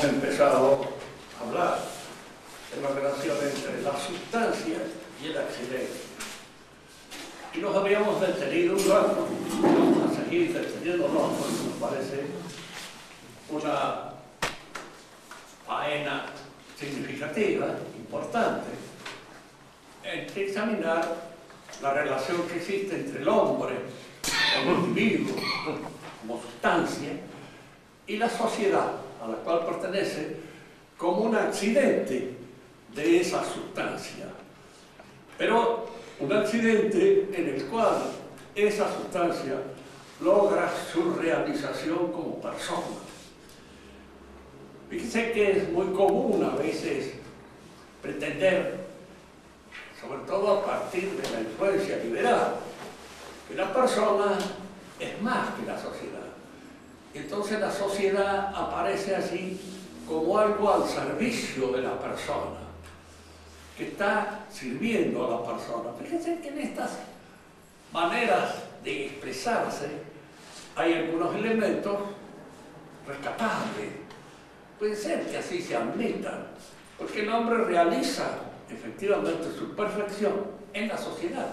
hemos empezado a hablar de la relación entre la sustancia y el accidente. Y nos habíamos detenido un rato, vamos a seguir deteniéndonos porque nos parece una faena significativa, importante, en examinar la relación que existe entre el hombre, como individuo, como sustancia, y la sociedad a la cual pertenece como un accidente de esa sustancia. Pero un accidente en el cual esa sustancia logra su realización como persona. Fíjense que es muy común a veces pretender, sobre todo a partir de la influencia liberal, que la persona es más que la sociedad. Y entonces la sociedad aparece así como algo al servicio de la persona, que está sirviendo a la persona. Fíjense que en estas maneras de expresarse hay algunos elementos rescatables. Puede ser que así se admitan, porque el hombre realiza efectivamente su perfección en la sociedad.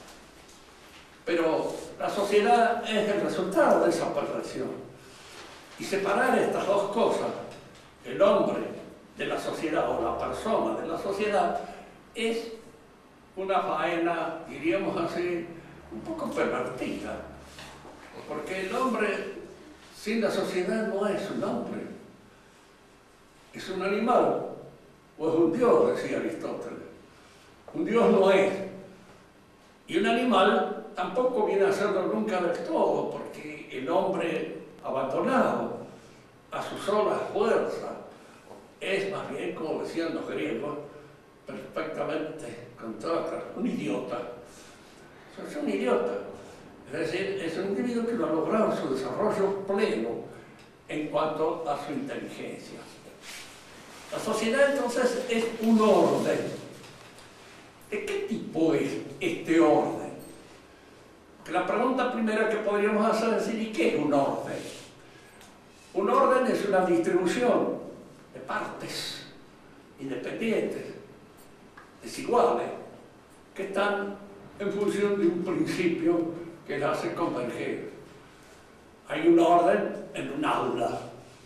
Pero la sociedad es el resultado de esa perfección. Y separar estas dos cosas, el hombre de la sociedad o la persona de la sociedad, es una faena, diríamos así, un poco pervertida. Porque el hombre sin la sociedad no es un hombre. Es un animal o es un dios, decía Aristóteles. Un dios no es. Y un animal tampoco viene a serlo nunca del todo, porque el hombre abandonado a su sola fuerza es más bien, como decían los griegos, perfectamente, con toda claridad, un idiota. Es un idiota. Es decir, es un individuo que no ha logrado su desarrollo pleno en cuanto a su inteligencia. La sociedad entonces es un orden. ¿De qué tipo es este orden? Que la pregunta primera que podríamos hacer es decir, ¿y qué es un orden? Un orden es una distribución de partes independientes, desiguales, que están en función de un principio que las hace converger. Hay un orden en un aula.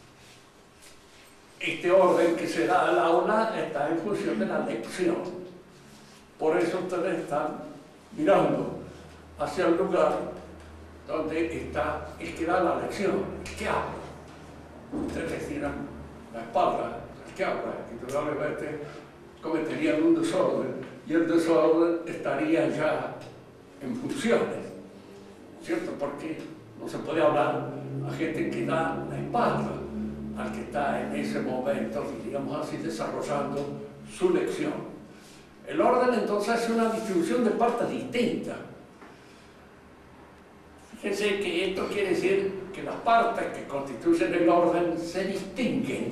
Este orden que se da al aula está en función de la lección. Por eso ustedes están mirando hacia el lugar donde está el que da la lección, el que habla. Ustedes les tiran la espalda, el que habla, y probablemente cometerían un desorden, y el desorden estaría ya en funciones, ¿cierto? Porque no se puede hablar a gente que da la espalda al que está en ese momento, diríamos así, desarrollando su lección. El orden entonces es una distribución de partes distintas. Fíjense que esto quiere decir que las partes que constituyen el orden se distinguen.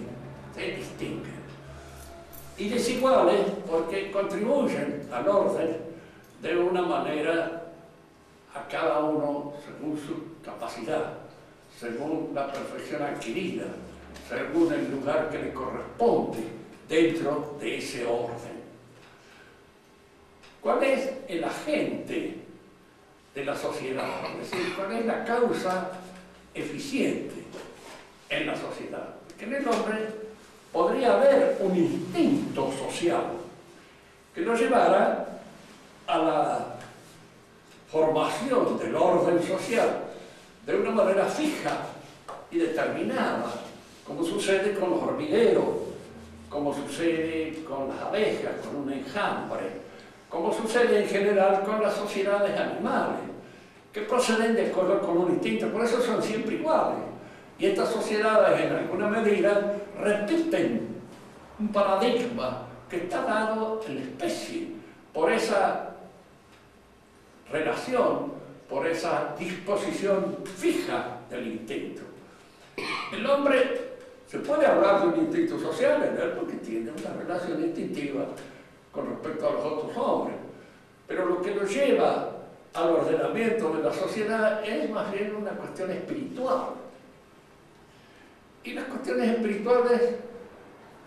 Y desiguales porque contribuyen al orden de una manera a cada uno según su capacidad, según la perfección adquirida, según el lugar que le corresponde dentro de ese orden. ¿Cuál es el agente de la sociedad? Es decir, ¿cuál es la causa eficiente en la sociedad? Porque en el hombre podría haber un instinto social que lo llevara a la formación del orden social de una manera fija y determinada, como sucede con los hormigueros, como sucede con las abejas, con un enjambre, como sucede en general con las sociedades animales, que proceden de acuerdo con un instinto, por eso son siempre iguales. Y estas sociedades, en alguna medida, repiten un paradigma que está dado en la especie, por esa relación, por esa disposición fija del instinto. El hombre, se puede hablar de un instinto social en él porque tiene una relación instintiva con respecto a los otros hombres, pero lo que lo lleva al ordenamiento de la sociedad es más bien una cuestión espiritual. Y las cuestiones espirituales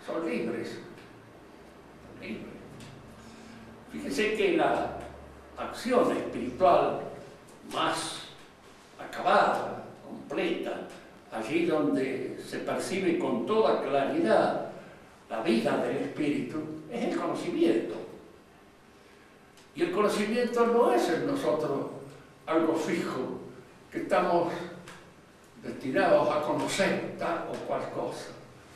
son libres. Son libres. Fíjese que la acción espiritual más acabada, completa, allí donde se percibe con toda claridad la vida del espíritu, es el conocimiento. Y el conocimiento no es en nosotros algo fijo, que estamos destinados a conocer tal o cual cosa.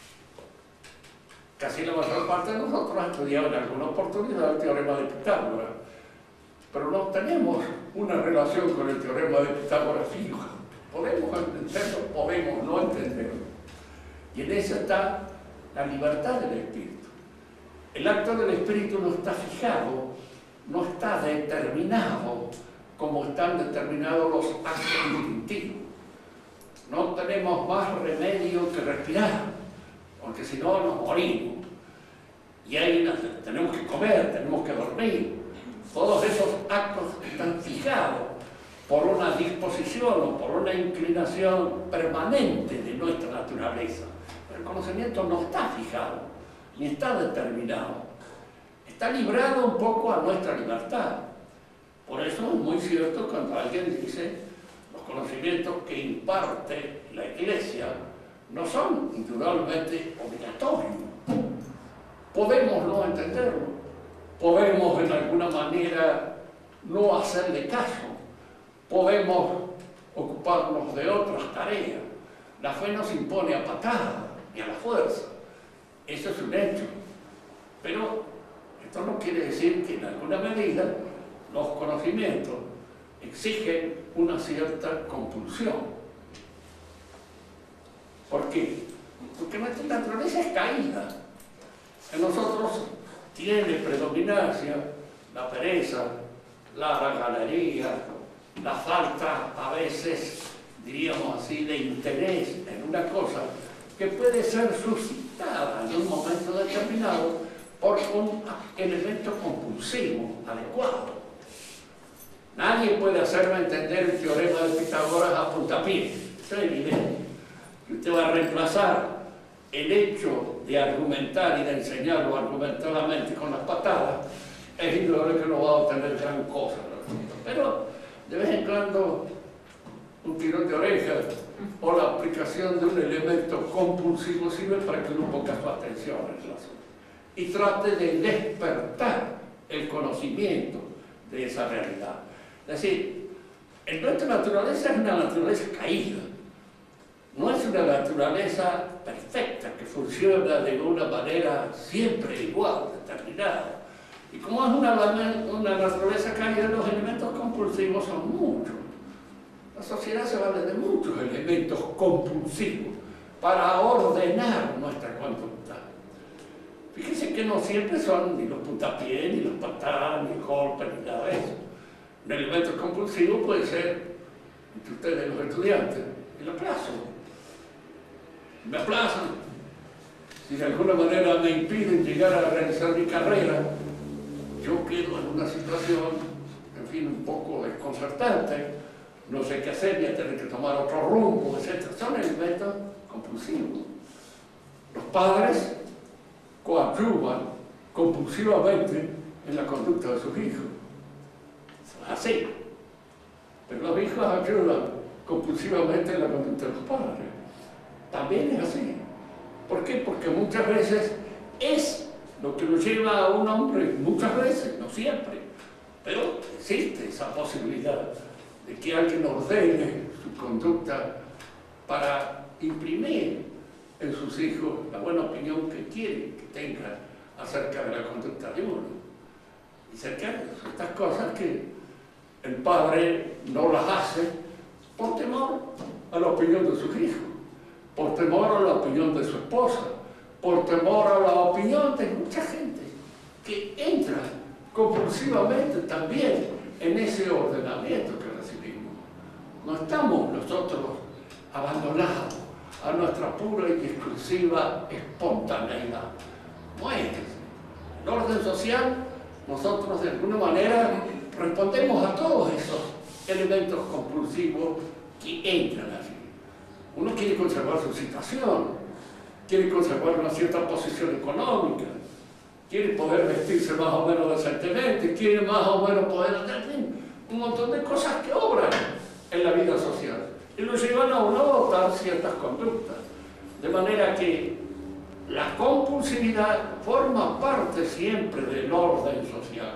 Casi la mayor parte de nosotros ha estudiado en alguna oportunidad el teorema de Pitágoras, pero no tenemos una relación con el teorema de Pitágoras fija. Podemos entenderlo, podemos no entenderlo. Y en eso está la libertad del espíritu. El acto del espíritu no está fijado, no está determinado como están determinados los actos instintivos. No tenemos más remedio que respirar, porque si no nos morimos. Y ahí tenemos que comer, tenemos que dormir. Todos esos actos están fijados por una disposición o por una inclinación permanente de nuestra naturaleza. Pero el conocimiento no está fijado, ni está determinado. Está librado un poco a nuestra libertad. Por eso es muy cierto cuando alguien dice los conocimientos que imparte la Iglesia no son indudablemente obligatorios. Podemos no entenderlo, podemos en alguna manera no hacerle caso, podemos ocuparnos de otras tareas. La fe no se impone a patada ni a la fuerza, eso es un hecho. Pero esto no quiere decir que en alguna medida los conocimientos exigen una cierta compulsión. ¿Por qué? Porque nuestra naturaleza es caída. En nosotros tiene predominancia la pereza, la haraganería, la falta a veces, diríamos así, de interés en una cosa que puede ser suscitada en un momento determinado por un elemento compulsivo adecuado. Nadie puede hacerme entender el teorema de Pitágoras a puntapié, eso es evidente. Y usted va a reemplazar el hecho de argumentar y de enseñarlo argumentadamente con las patadas, es indudable que no va a obtener gran cosa. Pero de vez en cuando un tirón de orejas o la aplicación de un elemento compulsivo sirve para que uno ponga su atención en el asunto y trate de despertar el conocimiento de esa realidad. Es decir, nuestra naturaleza es una naturaleza caída. No es una naturaleza perfecta, que funciona de una manera siempre igual, determinada. Y como es una naturaleza caída, los elementos compulsivos son muchos. La sociedad se vale de muchos elementos compulsivos para ordenar nuestra conducta. Fíjense que no siempre son ni los puntapiés, ni los patadas, ni el golpe, ni nada de eso. Un elemento compulsivo puede ser, entre ustedes los estudiantes, el aplazo. Me aplazan, si de alguna manera me impiden llegar a realizar mi carrera, yo quedo en una situación, en fin, un poco desconcertante, no sé qué hacer, voy a tener que tomar otro rumbo, etc. Son elementos compulsivos. Los padres coadyuvan compulsivamente en la conducta de sus hijos. Eso es así. Pero los hijos ayudan compulsivamente en la conducta de los padres. También es así. ¿Por qué? Porque muchas veces es lo que lo lleva a un hombre, muchas veces, no siempre, pero existe esa posibilidad de que alguien ordene su conducta para imprimir en sus hijos la buena opinión que quiere que tengan acerca de la conducta de uno. Y cerca de estas cosas que el padre no las hace por temor a la opinión de sus hijos, por temor a la opinión de su esposa, por temor a la opinión de mucha gente que entra compulsivamente también en ese ordenamiento que recibimos. No estamos nosotros abandonados a nuestra pura y exclusiva espontaneidad. No es. En orden social, nosotros de alguna manera respondemos a todos esos elementos compulsivos que entran allí. Uno quiere conservar su situación, quiere conservar una cierta posición económica, quiere poder vestirse más o menos decentemente, quiere más o menos poder hacer un montón de cosas que obran en la vida social y lo llevan a uno a adoptar ciertas conductas. De manera que la compulsividad forma parte siempre del orden social.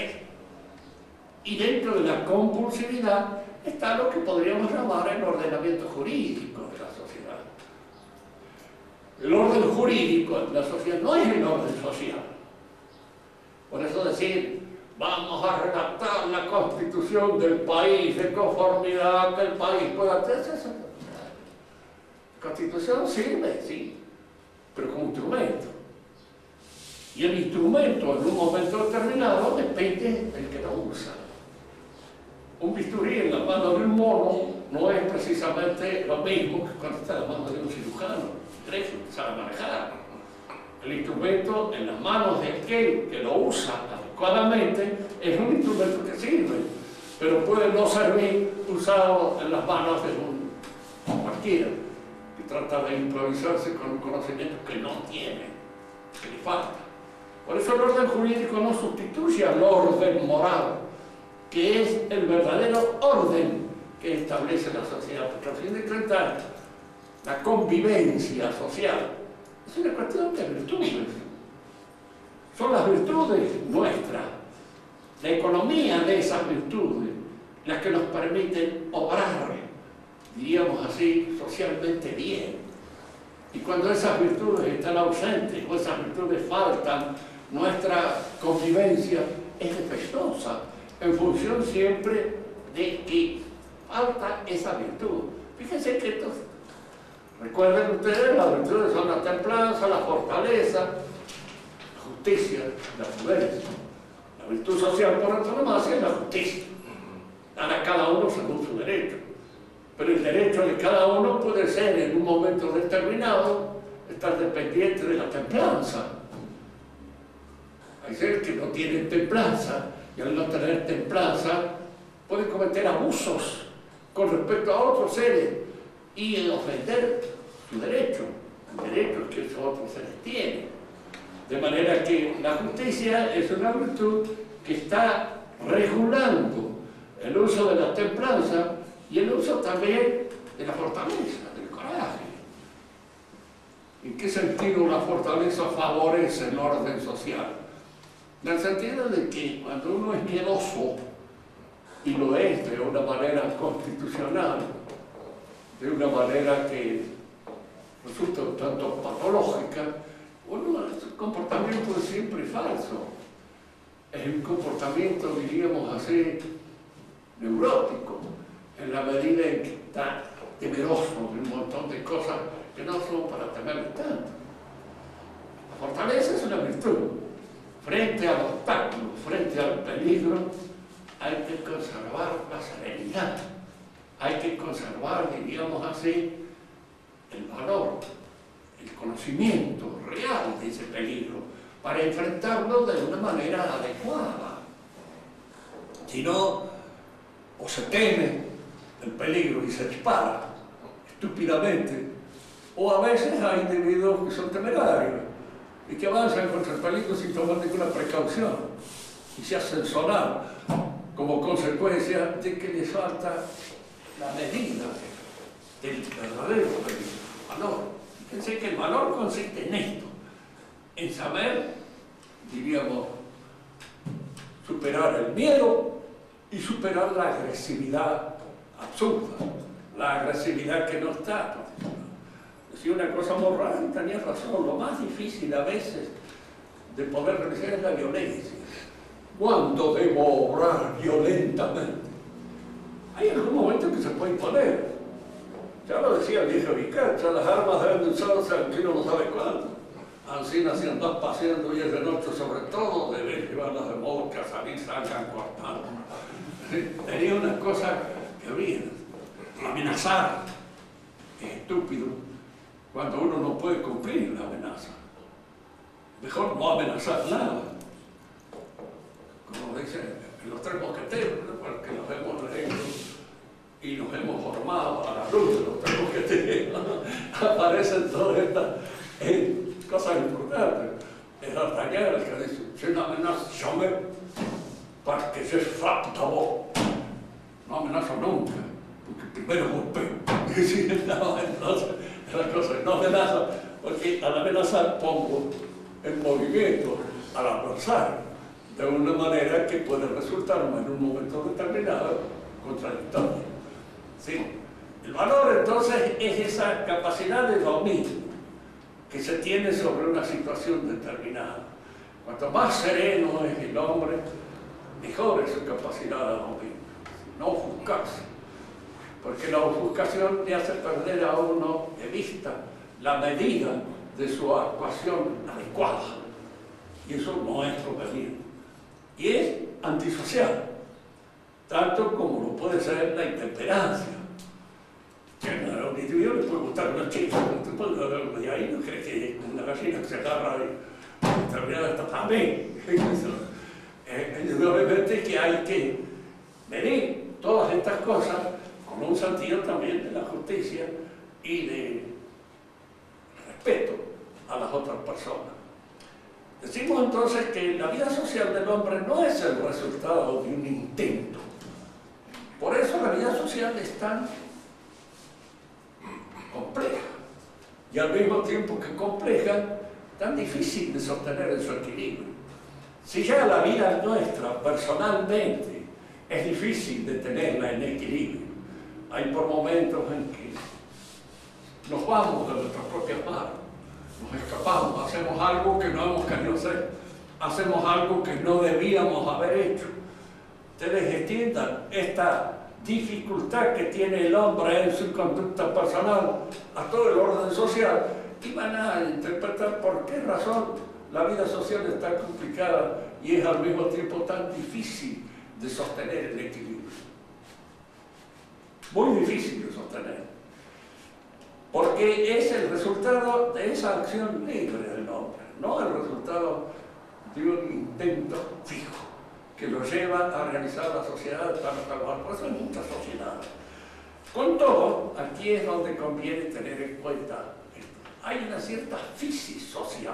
Y dentro de la compulsividad está lo que podríamos llamar el ordenamiento jurídico de la sociedad. El orden jurídico de la sociedad no es el orden social. Por eso decir, vamos a redactar la constitución del país de conformidad que el país pueda hacer eso. La constitución sirve, sí, pero como instrumento. Y el instrumento en un momento determinado depende del que lo usa. Un bisturí en la mano de un mono no es precisamente lo mismo que cuando está en la mano de un cirujano. Tres que sabe manejar. El instrumento en las manos de aquel que lo usa adecuadamente es un instrumento que sirve, pero puede no servir usado en las manos de un cualquiera que trata de improvisarse con un conocimiento que no tiene, que le falta. Por eso el orden jurídico no sustituye al orden moral, que es el verdadero orden que establece la sociedad, porque al fin de cuentas la convivencia social es una cuestión de virtudes. Son las virtudes nuestras, la economía de esas virtudes, las que nos permiten obrar, diríamos así, socialmente bien. Y cuando esas virtudes están ausentes o esas virtudes faltan, nuestra convivencia es defectuosa, en función siempre de que falta esa virtud. Fíjense que entonces, recuerden ustedes, las virtudes son la templanza, la fortaleza, la justicia, la prudencia. La virtud social por antonomasia es la justicia. Dan a cada uno según su derecho. Pero el derecho de cada uno puede ser en un momento determinado estar dependiente de la templanza. Hay seres que no tienen templanza y al no tener templanza pueden cometer abusos con respecto a otros seres y ofender su derecho, el derecho que esos otros seres tienen. De manera que la justicia es una virtud que está regulando el uso de la templanza y el uso también de la fortaleza, del coraje. ¿En qué sentido la fortaleza favorece el orden social? En el sentido de que cuando uno es miedoso, y lo es de una manera constitucional, de una manera que resulta un tanto patológica, su comportamiento es siempre falso. Es un comportamiento, diríamos así, neurótico, en la medida en que está temeroso de un montón de cosas que no son para temer tanto. La fortaleza es una virtud. Frente al obstáculo, frente al peligro, hay que conservar la serenidad. Hay que conservar, diríamos así, el valor, el conocimiento real de ese peligro, para enfrentarlo de una manera adecuada. Si no, o se teme el peligro y se dispara estúpidamente, o a veces hay individuos que son temerarios y que avanzan contra el peligro sin tomar ninguna precaución y se hacen sonar como consecuencia de que les falta la medida del verdadero peligro, el valor. Fíjense que el valor consiste en esto, en saber, diríamos, superar el miedo y superar la agresividad absurda, la agresividad que no está. Decía una cosa moral, tenía razón, lo más difícil a veces de poder realizar es la violencia. ¿Cuándo debo obrar violentamente? Hay algún momento que se puede imponer. Ya lo decía el viejo Vicacha, las armas deben de usarse aunque uno no sabe cuándo. Así si andas paseando y es de noche sobre todo, debes llevarlas de modo que a salir salgan cortando. Tenía una cosa que había. Amenazar es estúpido cuando uno no puede cumplir la amenaza. Mejor no amenazar nada. Como dicen en los tres mosqueteros, ¿no? Porque nos hemos leído y nos hemos formado a la luz de los tres mosqueteros. Aparecen todas estas Entonces, la cosa no amenaza, porque al amenazar pongo en movimiento al adversario de una manera que puede resultarme en un momento determinado contradictoria. ¿Sí? El valor entonces es esa capacidad de dominio que se tiene sobre una situación determinada. Cuanto más sereno es el hombre, mejor es su capacidad de dominio. No ofuscarse, porque la ofuscación le hace perder a uno de vista la medida de su actuación adecuada, y eso no es conveniente. Y es antisocial, tanto como lo puede ser la intemperancia. Que a un individuo le puede gustar una chica, y ahí no cree que una gallina que se agarra y termina está también. Indudablemente que hay que medir todas estas cosas con un sentido también de la justicia y de respeto a las otras personas. Decimos entonces que la vida social del hombre no es el resultado de un intento. Por eso la vida social es tan compleja y al mismo tiempo que compleja, tan difícil de sostener en su equilibrio. Si ya la vida nuestra personalmente es difícil de tenerla en equilibrio, hay por momentos en que nos vamos de nuestras propias manos, nos escapamos, hacemos algo que no hemos querido hacer, hacemos algo que no debíamos haber hecho. Ustedes entiendan esta dificultad que tiene el hombre en su conducta personal a todo el orden social y van a interpretar por qué razón la vida social es tan complicada y es al mismo tiempo tan difícil de sostener el equilibrio. Muy difícil de sostener, porque es el resultado de esa acción libre del hombre, no el resultado de un intento fijo que lo lleva a realizar la sociedad para salvar. Por eso hay muchas sociedades. Con todo, aquí es donde conviene tener en cuenta esto. Hay una cierta fisis social.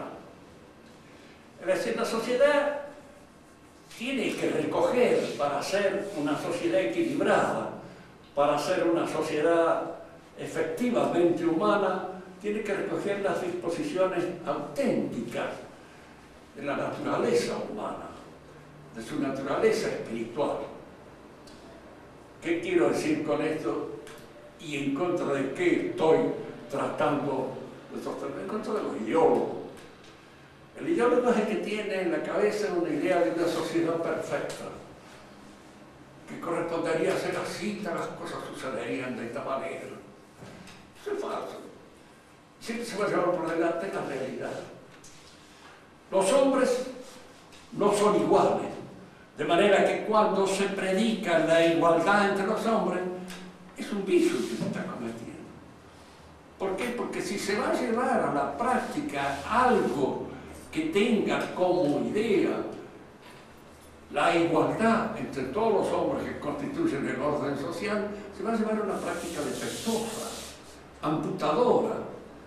Es decir, la sociedad tiene que recoger para ser una sociedad equilibrada, para ser una sociedad efectivamente humana, tiene que recoger las disposiciones auténticas de la naturaleza humana, de su naturaleza espiritual. ¿Qué quiero decir con esto? ¿Y en contra de qué estoy tratando de sostener? En contra de los ideólogos. El ideólogo es el que tiene en la cabeza una idea de una sociedad perfecta, que correspondería a ser así, tal las cosas sucederían de esta manera. Eso es falso. Siempre se va a llevar por delante la realidad. Los hombres no son iguales, de manera que cuando se predica la igualdad entre los hombres, es un vicio que se está cometiendo. ¿Por qué? Porque si se va a llevar a la práctica algo que tenga como idea la igualdad entre todos los hombres que constituyen el orden social, se va a llevar a una práctica defectuosa, amputadora,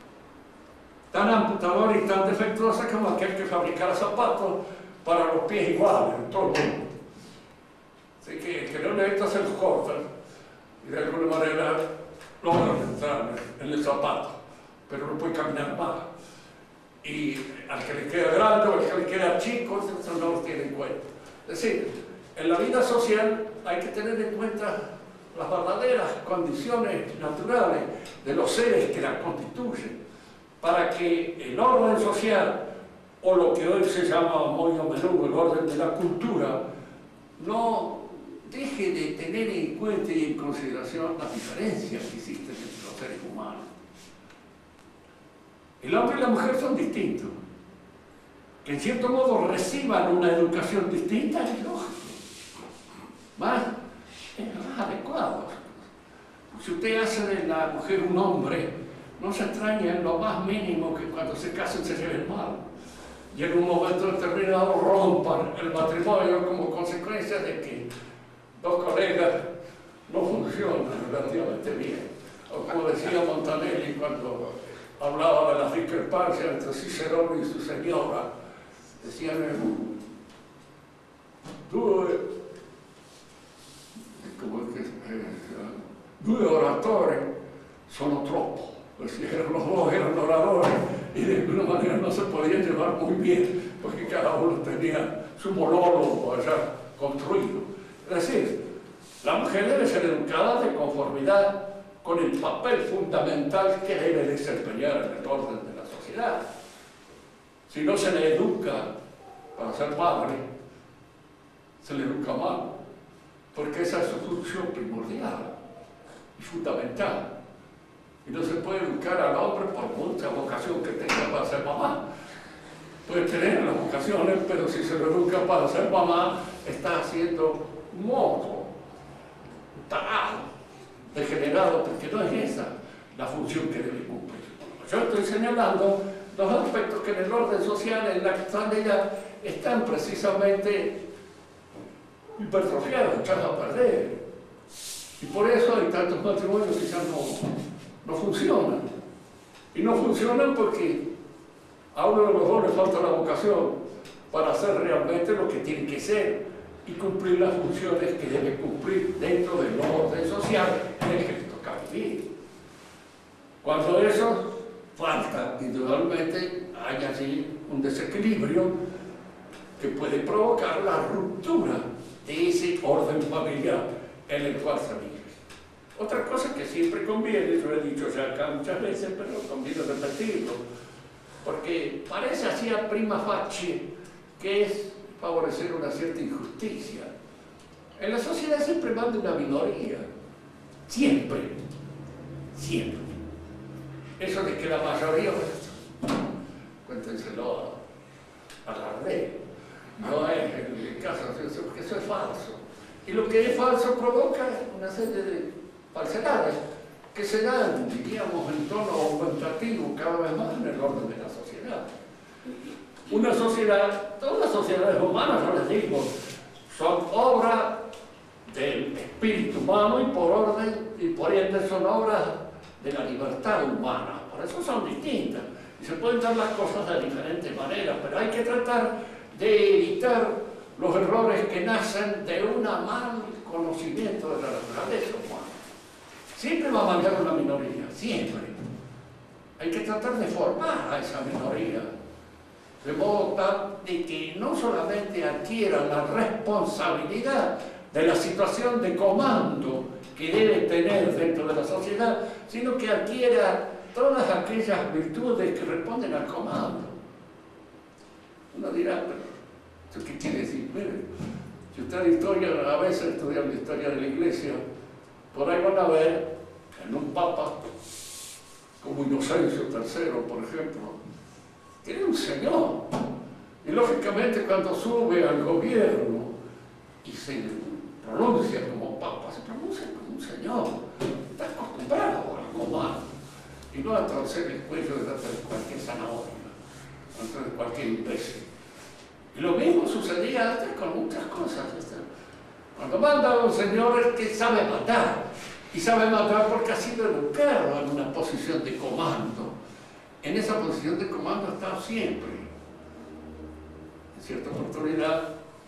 tan amputadora y tan defectuosa como aquel que fabricara zapatos para los pies iguales en todo el mundo. Así que el que no necesita se los corta y de alguna manera logra entrar en el zapato, pero no puede caminar más. Y al que le queda grande o al que le queda chico, eso no lo tiene en cuenta. Es decir, en la vida social hay que tener en cuenta las verdaderas condiciones naturales de los seres que la constituyen, para que el orden social, o lo que hoy se llama muy a menudo el orden de la cultura, no deje de tener en cuenta y en consideración las diferencias que existen entre los seres humanos. El hombre y la mujer son distintos. Que en cierto modo reciban una educación distinta es lógico. Es más adecuado. Si usted hace de la mujer un hombre, no se extraña en lo más mínimo que cuando se casen se lleven mal. Y en un momento determinado rompan el matrimonio como consecuencia de que dos colegas no funcionan relativamente bien. O como decía Montanelli cuando hablaba de las discrepancias entre Cicerón y su señora, decían due oratori sono troppo. pues si eran los dos eran oradores y de alguna manera no se podían llevar muy bien, porque cada uno tenía su monólogo allá construido. Es decir, la mujer debe ser educada de conformidad con el papel fundamental que debe desempeñar en el orden de la sociedad. Si no se le educa para ser padre, se le educa mal, porque esa es su función primordial y fundamental. Y no se puede educar al hombre por mucha vocación que tenga para ser mamá. Puede tener las vocaciones, pero si se lo educa para ser mamá, está haciendo un mozo, tarado, degenerado, porque no es esa la función que debe cumplir. Yo estoy señalando los aspectos que en el orden social, en la actualidad, están precisamente hipertrofiados, echados a perder. Y por eso hay tantos matrimonios que quizás no funcionan. Y no funcionan porque a uno de los dos le falta la vocación para hacer realmente lo que tiene que ser y cumplir las funciones que debe cumplir dentro del orden social en el que le toca vivir. Cuando eso falta, indudablemente hay allí un desequilibrio que puede provocar la ruptura de ese orden familiar en el cual se vive. Otra cosa que siempre conviene, yo he dicho ya acá muchas veces, pero conviene repetirlo, porque parece así a prima facie que es favorecer una cierta injusticia. En la sociedad siempre manda una minoría, siempre, siempre. Eso de que la mayoría, cuéntenselo a la red, no es el caso, porque eso es falso. Y lo que es falso provoca una serie de falsedades que se dan, diríamos, en tono aumentativo cada vez más en el orden de la sociedad. Una sociedad, todas las sociedades humanas, yo les digo, son obra del espíritu humano y por orden y por ende son obras de la libertad humana. Por eso son distintas y se pueden dar las cosas de diferentes maneras, pero hay que tratar de evitar los errores que nacen de un mal conocimiento de la naturaleza humana. Siempre va a mandar una minoría, siempre. Hay que tratar de formar a esa minoría, de modo tal de que no solamente adquiera la responsabilidad de la situación de comando que debe tener dentro de la sociedad, sino que adquiera todas aquellas virtudes que responden al comando. Uno dirá, pero ¿eso qué quiere decir? Mire, si ustedes historia, a veces estudian la historia de la Iglesia, por ahí van a ver en un papa como Inocencio III, por ejemplo, que era un señor. Y lógicamente cuando sube al gobierno y se pronuncia como papa, se pronuncia como un señor. Está acostumbrado al comando y no a torcer el cuello delante de cualquier zanahoria, delante de cualquier imbécil. Y lo mismo sucedía antes con muchas cosas. Cuando manda a un señor es que sabe matar, y sabe matar porque ha sido educado en una posición de comando. En esa posición de comando ha estado siempre. En cierta oportunidad,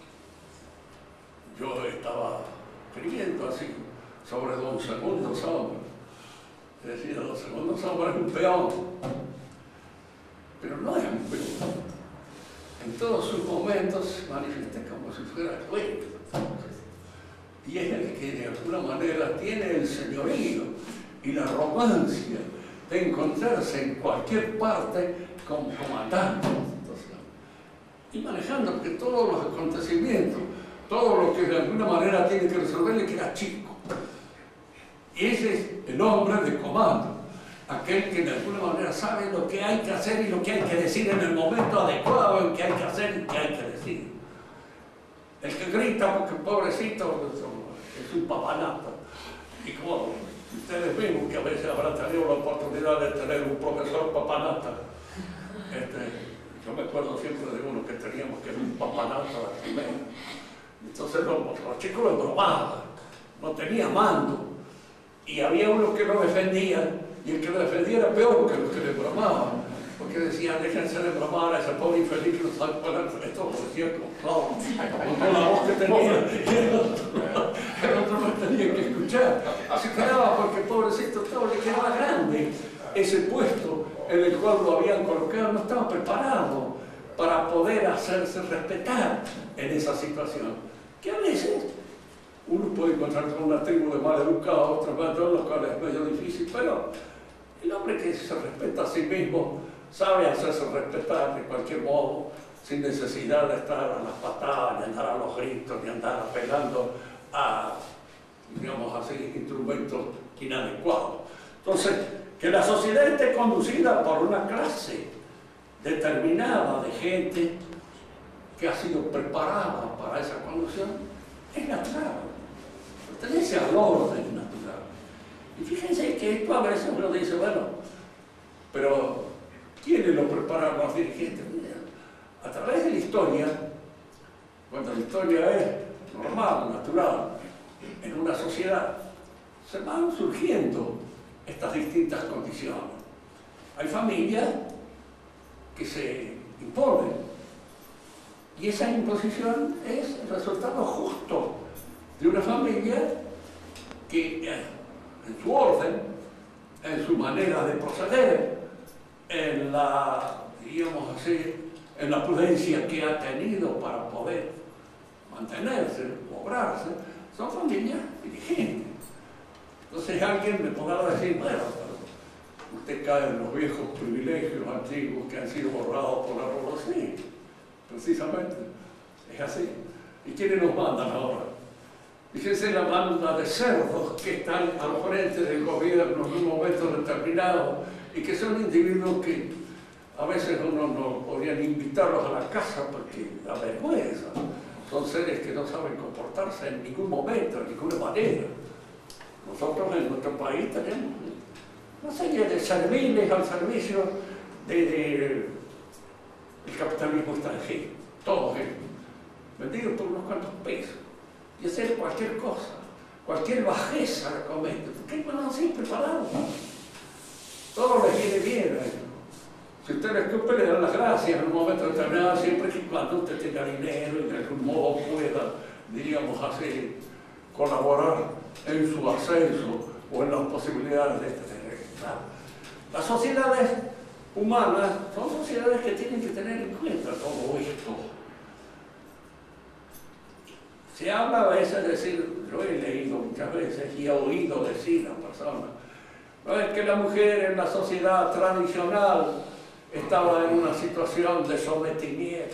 yo estaba escribiendo así sobre don Segundo Sombra. Decía, don Segundo Sombra es un peón, pero no es un peón. En todos sus momentos se manifiesta como si fuera el rey. Y es el que de alguna manera tiene el señorío y la arrogancia de encontrarse en cualquier parte como comandante. Y manejando que todos los acontecimientos, todo lo que de alguna manera tiene que resolver, le queda chico. Y ese es el hombre de comando. Aquel que de alguna manera sabe lo que hay que hacer y lo que hay que decir en el momento adecuado en que hay que hacer y que hay que decir. El que grita porque pobrecito es un papanata. Y como ustedes ven que a veces habrán tenido la oportunidad de tener un profesor papanata. Yo me acuerdo siempre de uno que teníamos que era un papanata la primera. Entonces los chicos lo embromaban, no tenía mando. Y había uno que lo defendía, y el que lo defendía era peor que los que le bromaban, porque decían, déjense de bromar a ese pobre infeliz que no sabe cuál es esto, por cierto, con la voz que tenía, el otro no tenía que escuchar. Se quedaba porque pobrecito estaba, le quedaba grande, ese puesto en el cual lo habían colocado, no estaba preparado para poder hacerse respetar en esa situación. Que a veces uno puede encontrar con una tribu de mal educados, otros más, lo cual es medio difícil, pero el hombre que se respeta a sí mismo sabe hacerse respetar de cualquier modo, sin necesidad de estar a las patadas, ni andar a los gritos, ni andar apelando a, digamos así, instrumentos inadecuados. Entonces, que la sociedad esté conducida por una clase determinada de gente que ha sido preparada para esa conducción, es natural, pertenece al orden natural. Y fíjense que esto a veces uno dice, bueno, pero ¿quiénes lo prepararon los dirigentes? A través de la historia, cuando la historia es normal, natural, en una sociedad, se van surgiendo estas distintas condiciones. Hay familias que se imponen, y esa imposición es el resultado justo de una familia que en su orden, en su manera de proceder, en la, digamos así, en la prudencia que ha tenido para poder mantenerse, obrarse, son familias dirigentes. Entonces alguien me podrá decir, bueno, usted cae en los viejos privilegios antiguos que han sido borrados por la revolución. Sí, precisamente, es así. ¿Y quiénes nos mandan ahora? Fíjense la banda de cerdos que están al frente del gobierno en un momento determinado y que son individuos que a veces uno no podría invitarlos a la casa porque da vergüenza. Son seres que no saben comportarse en ningún momento, de ninguna manera. Nosotros en nuestro país tenemos una serie de serviles al servicio del capitalismo extranjero, todos ellos, vendidos por unos cuantos pesos, y hacer cualquier cosa, cualquier bajeza la cometen, porque no han sido preparados. Todo les viene bien a ellos. Si usted le escupe, le dan las gracias en un momento determinado, siempre que cuando usted tenga dinero y de algún modo pueda, diríamos así, colaborar en su ascenso o en las posibilidades de tener. Las sociedades humanas son sociedades que tienen que tener en cuenta todo esto. Se habla a veces, decir, lo he leído muchas veces y he oído decir a personas, no es que la mujer en la sociedad tradicional estaba en una situación de sometimiento.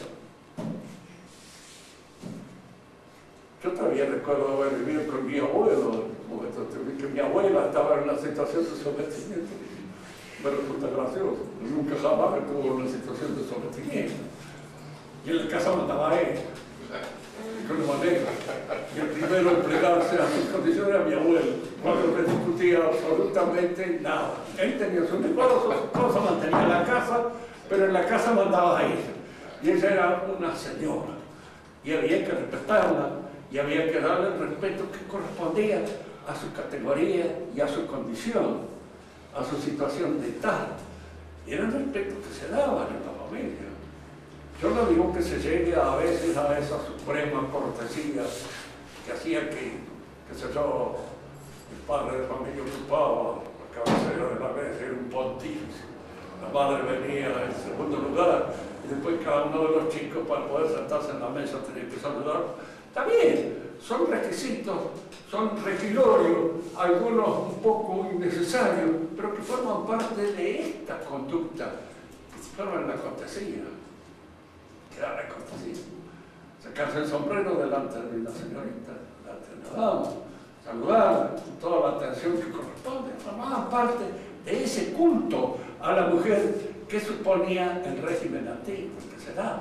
Yo todavía recuerdo haber vivido con mi abuelo, que mi abuela estaba en una situación de sometimiento. Me resulta gracioso, nunca jamás estuvo en una situación de sometimiento. Y en la casa mandaba él, de alguna manera. Y el primero en plegarse a sus condiciones era mi abuelo, cuando no discutía absolutamente nada. Él tenía su negocio, su cosa, mantenía la casa, pero en la casa mandaba a ella. Y ella era una señora, y había que respetarla, y había que darle el respeto que correspondía a su categoría y a su condición, a su situación de tal. Y era el respeto que se daba en la familia. Yo no digo que se llegue a veces a esa suprema cortesía que hacía que sé yo, el padre de familia ocupaba la cabecera de la mesa, era un pontífice. La madre venía en segundo lugar y después cada uno de los chicos para poder sentarse en la mesa tenía que saludar. Está bien, son requisitos, son requilorios, algunos un poco innecesarios, pero que forman parte de esta conducta, que se forman la cortesía. Que era la cortesía. Sacarse el sombrero delante de una señorita, delante de una dama, saludarla con toda la atención que corresponde, formaban parte de ese culto a la mujer que suponía el régimen antiguo que se daba.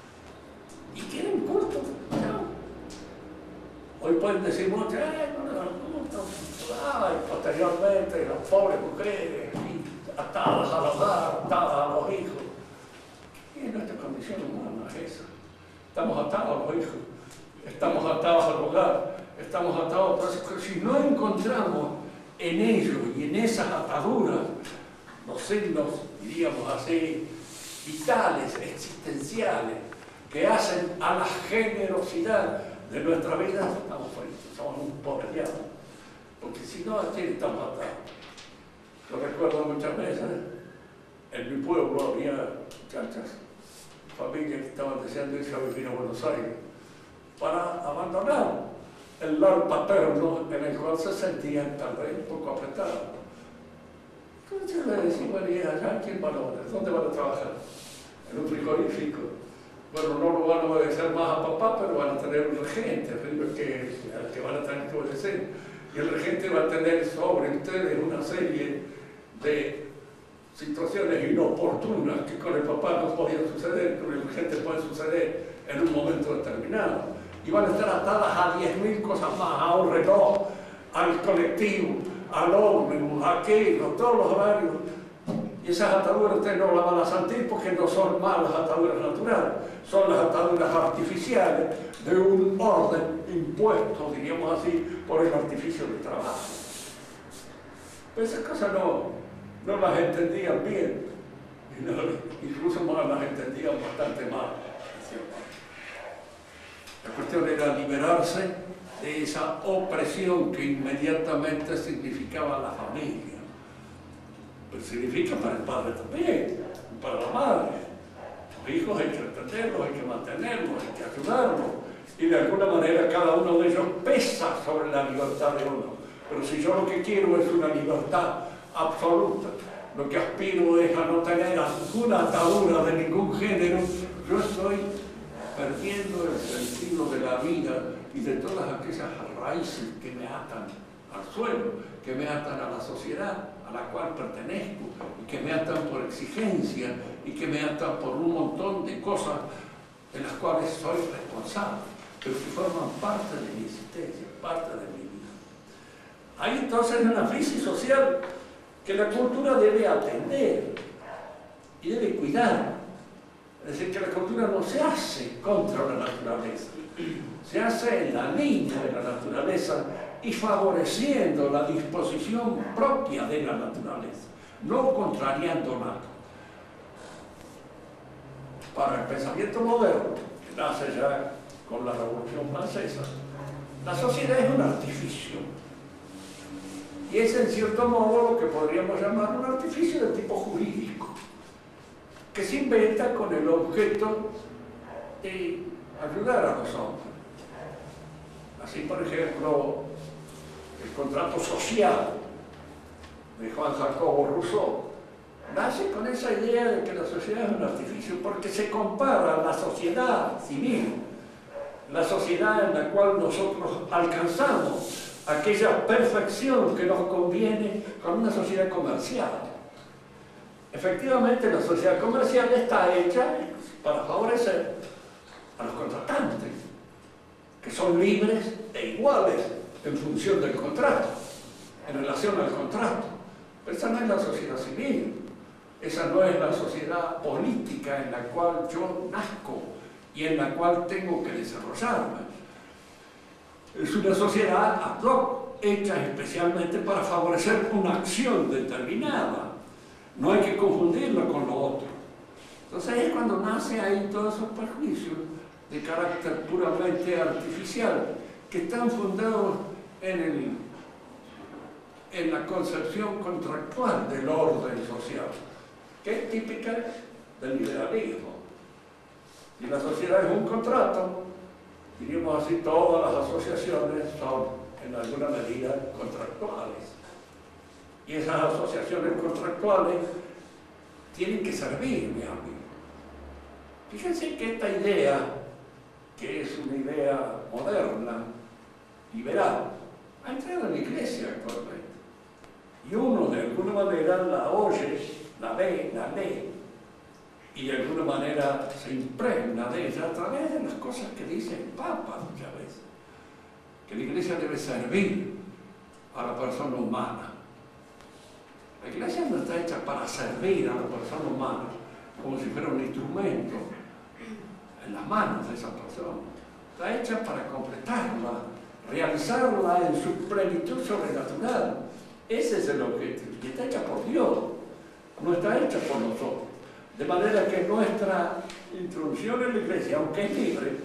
Y que era un culto, ¿no? Hoy pueden decir mucho, no le dan culto, y posteriormente las pobres mujeres atadas al hogar, atadas a los hijos. Y nuestra condición humana es esa. Estamos atados a los hijos, estamos atados al hogar, estamos atados a todo. Si no encontramos en ellos y en esas ataduras los signos, diríamos así, vitales, existenciales, que hacen a la generosidad de nuestra vida, estamos fritos, somos un pobre diablo. Porque si no, así estamos atados. Yo recuerdo muchas veces, en mi pueblo había muchachas, familias que estaban deseando irse a vivir a Buenos Aires para abandonar el lar paterno en el cual se sentían tal vez un poco apretados. Entonces yo le decía, bueno, ¿y allá quién van a poner? ¿Dónde van a trabajar? En un frigorífico. Bueno, no lo van a obedecer más a papá, pero van a tener un regente, al que van a tener que obedecer. Y el regente va a tener sobre ustedes una serie de situaciones inoportunas que con el papá no podían suceder, con el regente pueden suceder en un momento determinado. Y van a estar atadas a 10.000 cosas más, a un reloj, al colectivo, al ómnibus, a aquello, todos los horarios. Y esas ataduras ustedes no las van a sentir porque no son malas ataduras naturales, son las ataduras artificiales de un orden impuesto, diríamos así, por el artificio del trabajo. Pero esas cosas no las entendían bien, incluso más las entendían bastante mal. La cuestión era liberarse de esa opresión que inmediatamente significaba la familia. Pero significa para el padre también, para la madre. Los hijos hay que entenderlos, hay que mantenerlos, hay que ayudarlos. Y de alguna manera cada uno de ellos pesa sobre la libertad de uno. Pero si yo lo que quiero es una libertad absoluta, lo que aspiro es a no tener ninguna atadura de ningún género, yo estoy perdiendo el sentido de la vida y de todas aquellas raíces que me atan al suelo, que me atan a la sociedad a la cual pertenezco y que me atan por exigencia y que me atan por un montón de cosas de las cuales soy responsable, pero que forman parte de mi existencia, parte de mi vida. Hay entonces una crisis social que la cultura debe atender y debe cuidar. Es decir, que la cultura no se hace contra la naturaleza, se hace en la línea de la naturaleza y favoreciendo la disposición propia de la naturaleza, no contrariándola. Para el pensamiento moderno, que nace ya con la Revolución Francesa, la sociedad es un artificio. Y es en cierto modo lo que podríamos llamar un artificio de tipo jurídico, que se inventa con el objeto de ayudar a los hombres. Así, por ejemplo, el contrato social de Juan Jacobo Rousseau nace con esa idea de que la sociedad es un artificio, porque se compara la sociedad civil, la sociedad en la cual nosotros alcanzamos aquella perfección que nos conviene, con una sociedad comercial. Efectivamente, la sociedad comercial está hecha para favorecer a los contratantes, que son libres e iguales en función del contrato, en relación al contrato. Pero esa no es la sociedad civil, esa no es la sociedad política en la cual yo nazco y en la cual tengo que desarrollarme. Es una sociedad ad hoc, hecha especialmente para favorecer una acción determinada. No hay que confundirlo con lo otro. Entonces es cuando nace ahí todos esos perjuicios de carácter puramente artificial, que están fundados en la concepción contractual del orden social, que es típica del liberalismo. Si la sociedad es un contrato, diríamos así, todas las asociaciones son en alguna medida contractuales. Y esas asociaciones contractuales tienen que servirme a mí. Fíjense que esta idea, que es una idea moderna, liberal, ha entrado en la iglesia actualmente. Y uno de alguna manera la oye, la ve, la lee, y de alguna manera se impregna de ella a través de las cosas que dice el Papa muchas veces. Que la iglesia debe servir a la persona humana. La iglesia no está hecha para servir a la persona humana como si fuera un instrumento en las manos de esa persona. Está hecha para completarla, realizarla en su plenitud sobrenatural. Ese es el objetivo. Y está hecha por Dios, no está hecha por nosotros. De manera que nuestra introducción en la iglesia, aunque es libre,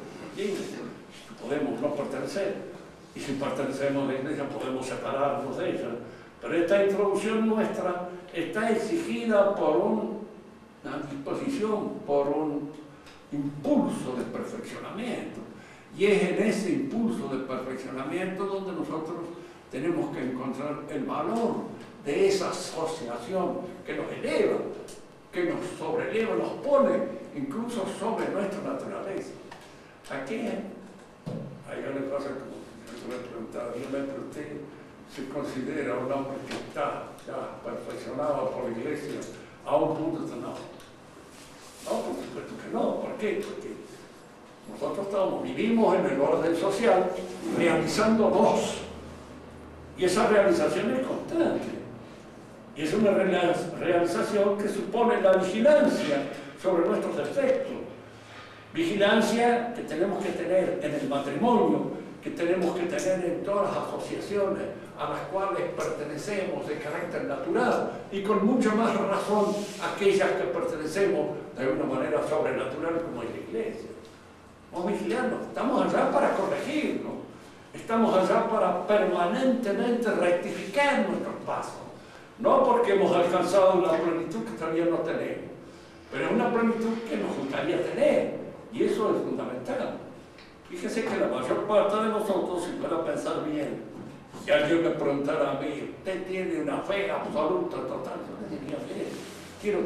podemos no pertenecer. Y si pertenecemos a la iglesia podemos separarnos de ella. Pero esta introducción nuestra está exigida por una disposición, por un impulso de perfeccionamiento. Y es en ese impulso de perfeccionamiento donde nosotros tenemos que encontrar el valor de esa asociación que nos eleva, que nos sobreleva, nos pone incluso sobre nuestra naturaleza. Aquí hay una cosa que me preguntaba, ¿realmente usted se considera un hombre que está ya perfeccionado por la Iglesia a un punto de no? No, por supuesto que no. ¿Por qué? Porque nosotros vivimos en el orden social realizándonos. Y esa realización es constante. Y es una realización que supone la vigilancia sobre nuestros defectos. Vigilancia que tenemos que tener en el matrimonio, que tenemos que tener en todas las asociaciones a las cuales pertenecemos de carácter natural y con mucha más razón aquellas que pertenecemos de una manera sobrenatural como es la Iglesia. Vamos a vigilarnos, estamos allá para corregirnos, estamos allá para permanentemente rectificar nuestros pasos, no porque hemos alcanzado la plenitud que todavía no tenemos, pero es una plenitud que nos gustaría tener, y eso es fundamental. Fíjese que la mayor parte de nosotros, si fuera a pensar bien, si alguien me preguntara a mí, ¿usted tiene una fe absoluta, total? Yo le diría, bien, quiero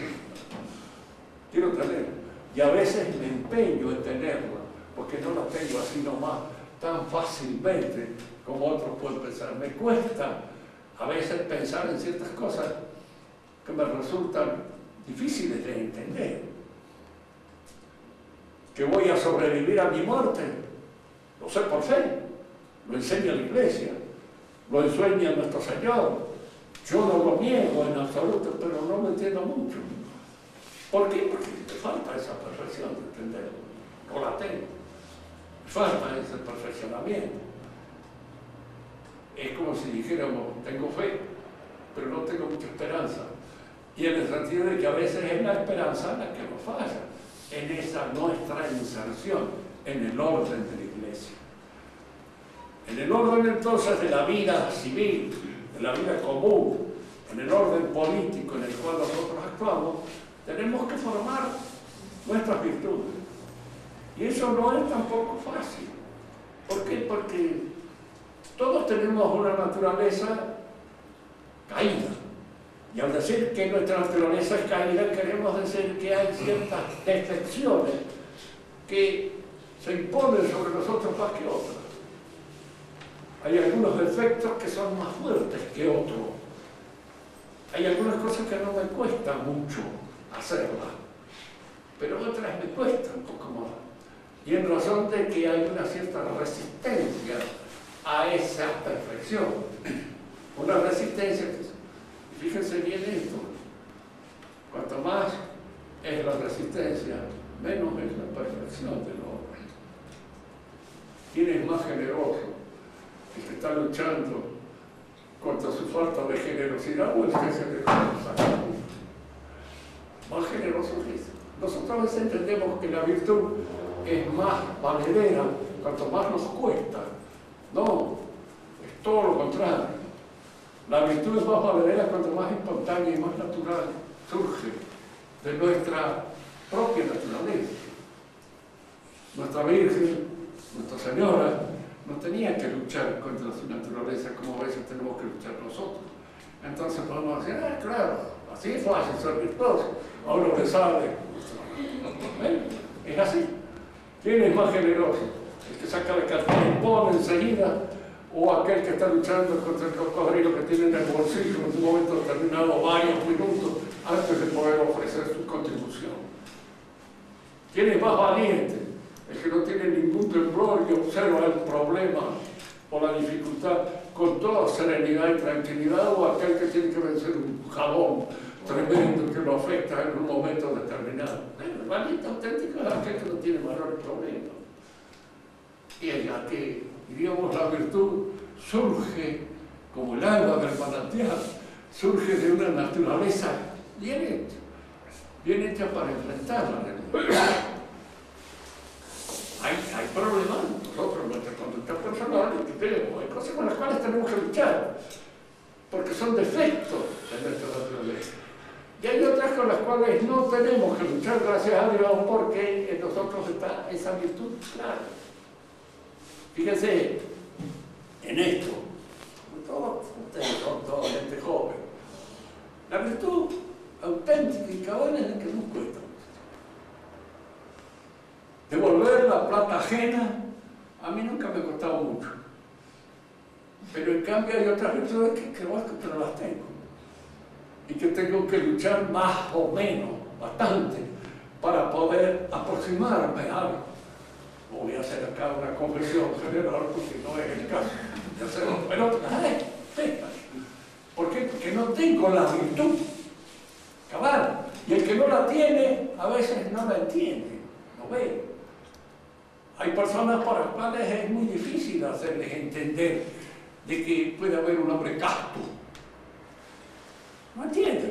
tener. Y a veces me empeño en tenerla, porque no la tengo así nomás, tan fácilmente como otros pueden pensar. Me cuesta a veces pensar en ciertas cosas que me resultan difíciles de entender. Que voy a sobrevivir a mi muerte, lo sé por fe, lo enseña la Iglesia, lo enseña nuestro Señor. Yo no lo niego en absoluto, pero no lo entiendo mucho. ¿Por qué? Porque me falta esa perfección de entenderlo. No la tengo. Me falta ese perfeccionamiento. Es como si dijéramos, tengo fe, pero no tengo mucha esperanza. Y en el sentido de que a veces es la esperanza la que nos falla en esa nuestra inserción en el orden de la Iglesia. En el orden entonces de la vida civil, de la vida común, en el orden político en el cual nosotros actuamos, tenemos que formar nuestras virtudes. Y eso no es tampoco fácil. ¿Por qué? Porque todos tenemos una naturaleza caída. Y al decir que nuestra naturaleza es caída, queremos decir que hay ciertas defecciones que se imponen sobre nosotros más que otras. Hay algunos defectos que son más fuertes que otros. Hay algunas cosas que no me cuesta mucho hacerlas, pero otras me cuestan un poco más. Y en razón de que hay una cierta resistencia a esa perfección. Una resistencia que, fíjense bien esto, cuanto más es la resistencia, menos es la perfección del hombre. ¿Quién es más generoso? El que está luchando contra su falta de generosidad o el que se le más generoso es ese. Nosotros a veces entendemos que la virtud es más valedera cuanto más nos cuesta. No, es todo lo contrario. La virtud es más valedera cuanto más espontánea y más natural surge de nuestra propia naturaleza. Nuestra Virgen, Nuestra Señora, no tenía que luchar contra su naturaleza como a veces tenemos que luchar nosotros. Entonces podemos decir, claro, así es fácil ser virtuoso, a uno le sale. Es así. ¿Quién es más generoso? ¿El que saca la cartera y pone enseguida? ¿O aquel que está luchando contra el cocodrilo que tiene en el bolsillo en un momento determinado varios minutos antes de poder ofrecer su contribución? ¿Quién es más valiente? El que no tiene ningún temblor y observa el problema o la dificultad con toda serenidad y tranquilidad, o aquel que tiene que vencer un jalón tremendo que lo afecta en un momento determinado. El valiente auténtico es aquel que no tiene mayores problemas. Y allá que, diríamos, la virtud surge como el agua del manantial, surge de una naturaleza bien hecha para enfrentar la realidad. Hay problemas nosotros, nuestra conducta personal, hay cosas con las cuales tenemos que luchar. porque son defectos de nuestra naturaleza. Y hay otras con las cuales no tenemos que luchar, gracias a Dios, porque en nosotros está esa virtud clara. Fíjense en esto, todos ustedes son toda gente joven. La virtud auténtica y cabal es la que nos cuesta. Devolver la plata ajena a mí nunca me ha costado mucho. Pero en cambio hay otras virtudes que no las tengo. Y que tengo que luchar más o menos, bastante, para poder aproximarme a algo. No voy a hacer acá una confesión general porque no es el caso de hacerlo, pero ¿por qué? Porque no tengo la virtud cabal. Y el que no la tiene, a veces no la entiende, no ve. Hay personas para las cuales es muy difícil hacerles entender de que puede haber un hombre casto. No entienden.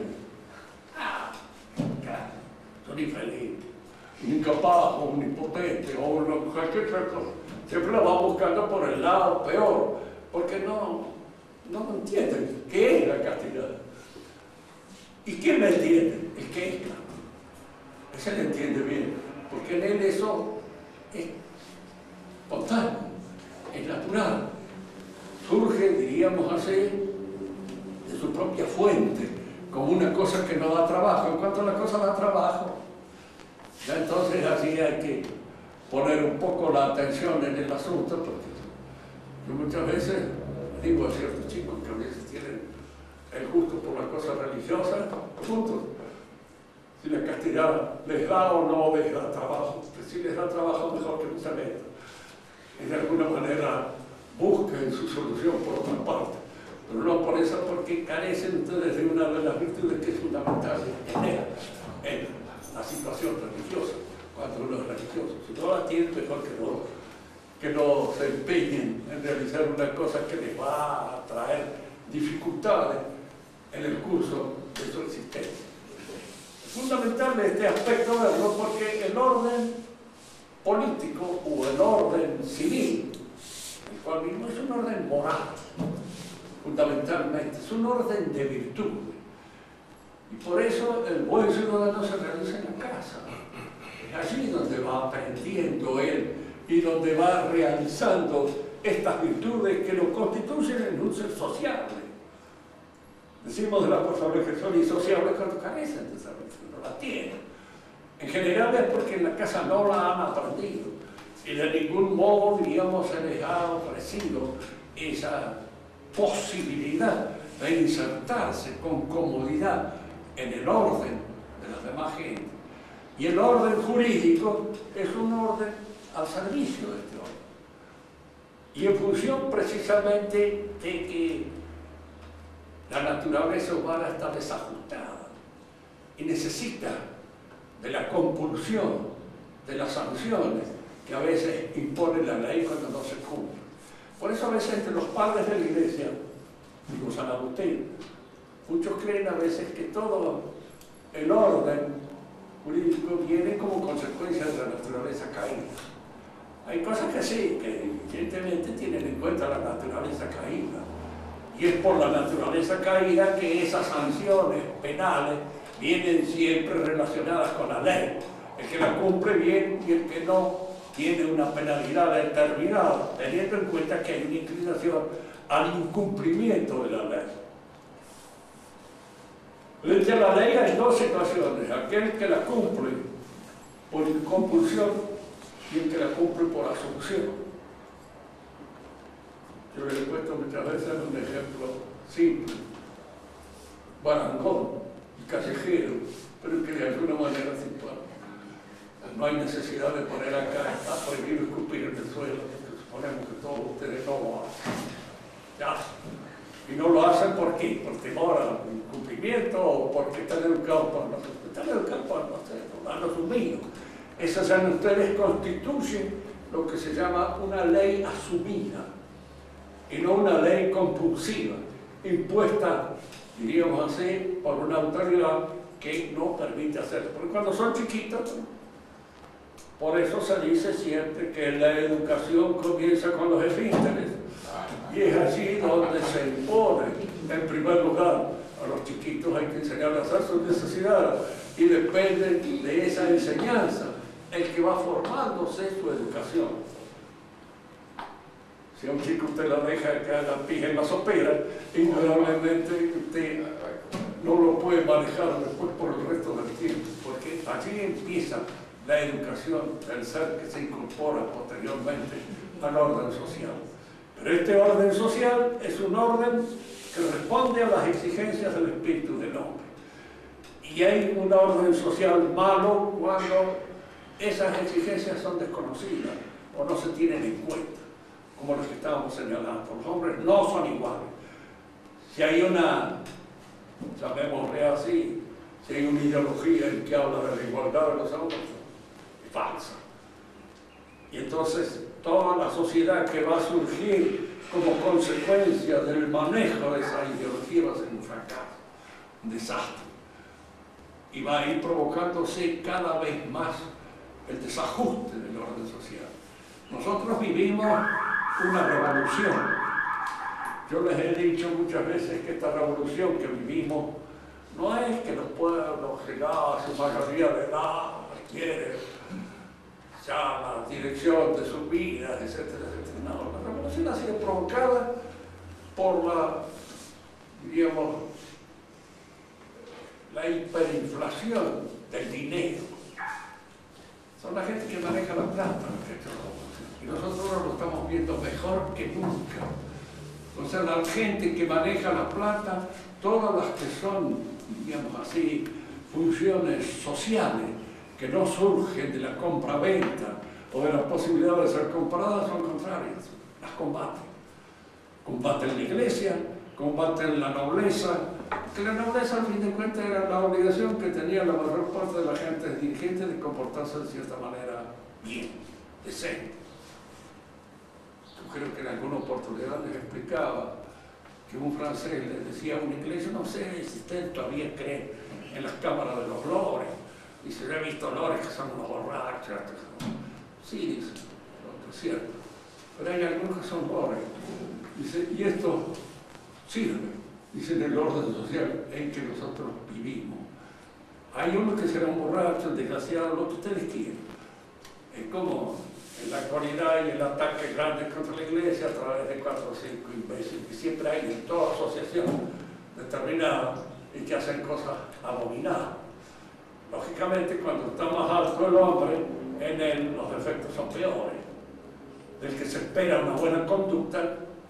Son infelices, un incapaz o un impotente o cualquier otra cosa. Siempre la van buscando por el lado peor, porque no entienden qué es la castidad. ¿Y quién la entiende? El que es claro. Ese la entiende bien, porque en él eso es espontáneo, es natural. Surge, diríamos así, de su propia fuente, como una cosa que no da trabajo. En cuanto la cosa da trabajo, ya entonces así hay que poner un poco la atención en el asunto, porque yo muchas veces digo a ciertos chicos que a veces tienen el gusto por las cosas religiosas, punto. Si la castidad les da o no les da trabajo, que si les da trabajo mejor que no se metan. Y de alguna manera busquen su solución por otra parte. Pero no por eso, porque carecen ustedes de una de las virtudes que es fundamental en la situación religiosa, cuando uno es religioso. Si no la tienen, mejor que no se empeñen en realizar una cosa que les va a traer dificultades en el curso de su existencia. Es fundamental este aspecto verlo porque el orden político o el orden civil, el cual mismo es un orden moral, fundamentalmente, es un orden de virtud. Y por eso el buen ciudadano se realiza en la casa. Es allí donde va aprendiendo él y donde va realizando estas virtudes que lo constituyen en un ser sociable. Decimos de las personas que son insociables cuando carecen de esa virtud, no la tienen. En general es porque en la casa no la han aprendido y de ningún modo, diríamos, se les ha ofrecido esa posibilidad de insertarse con comodidad en el orden de las demás gente. Y el orden jurídico es un orden al servicio de este orden. Y en función precisamente de que la naturaleza humana está desajustada y necesita de la compulsión, de las sanciones que a veces impone la ley cuando no se cumple. Por eso a veces entre los padres de la Iglesia, digo San Agustín, muchos creen a veces que todo el orden jurídico viene como consecuencia de la naturaleza caída. Hay cosas que sí, que evidentemente tienen en cuenta la naturaleza caída. Y es por la naturaleza caída que esas sanciones penales vienen siempre relacionadas con la ley. El que la cumple bien y el que no tiene una penalidad determinada, teniendo en cuenta que hay una inclinación al incumplimiento de la ley. Frente a la ley hay dos situaciones: aquel que la cumple por compulsión y el que la cumple por asunción. Yo les he puesto muchas veces un ejemplo simple: barangón y callejero, pero que de alguna manera es igual. No hay necesidad de poner acá, está prohibido escupir en el suelo, porque suponemos que todos ustedes no lo hacen. ¿Ya? Y no lo hacen ¿por qué? Por temor al incumplimiento o porque están educados por nosotros. Están educados por nosotros, a los humildes. Esas ya ustedes constituyen lo que se llama una ley asumida y no una ley compulsiva, impuesta, diríamos así, por una autoridad que no permite hacerlo. Porque cuando son chiquitos, por eso se dice siempre que la educación comienza con los esfínteres. Y es allí donde se impone, en primer lugar, a los chiquitos hay que enseñarles a hacer sus necesidades, y depende de esa enseñanza el que va formándose su educación. Si a un chico usted lo deja que haga pija en la sopera, indudablemente usted no lo puede manejar después por el resto del tiempo, porque allí empieza la educación del ser que se incorpora posteriormente al orden social. Pero este orden social es un orden que responde a las exigencias del espíritu del hombre. Y hay un orden social malo cuando esas exigencias son desconocidas o no se tienen en cuenta, como los que estábamos señalando. Los hombres no son iguales. Si hay una, llamémosle así, si hay una ideología en que habla de la igualdad de los hombres, es falsa. Y entonces toda la sociedad que va a surgir como consecuencia del manejo de esa ideología va a ser un fracaso, un desastre. Y va a ir provocándose cada vez más el desajuste del orden social. Nosotros vivimos una revolución. Yo les he dicho muchas veces que esta revolución que vivimos no es que los pueblos llegados a su mayoría de edad quieren ya la dirección de sus vidas, etcétera, etcétera. No, la revolución ha sido provocada por la, diríamos, la hiperinflación del dinero. Son la gente que maneja la plata, y nosotros ahora lo estamos viendo mejor que nunca. O sea, la gente que maneja la plata, todas las que son, digamos así, funciones sociales, que no surgen de la compra-venta o de la posibilidad de ser compradas, son contrarias, las combaten. Combaten la iglesia, combaten la nobleza, que la nobleza al fin de cuentas era la obligación que tenía la mayor parte de la gente dirigente de comportarse de cierta manera bien, decente. Yo creo que en alguna oportunidad les explicaba que un francés le decía a una iglesia, no sé si usted todavía cree en las cámaras de los lores. Dice, yo he visto lores que son unos borrachos. Sí, dice, es cierto. Pero hay algunos que son lores. Dice, y esto sirve, dice, en el orden social en que nosotros vivimos. Hay unos que serán borrachos, desgraciados, lo que ustedes quieran. Es como en la actualidad hay el ataque grande contra la iglesia a través de 4 o 5 imbéciles, que siempre hay en toda asociación determinada y que hacen cosas abominables. Lógicamente, cuando está más alto el hombre, en él los defectos son peores. Del que se espera una buena conducta,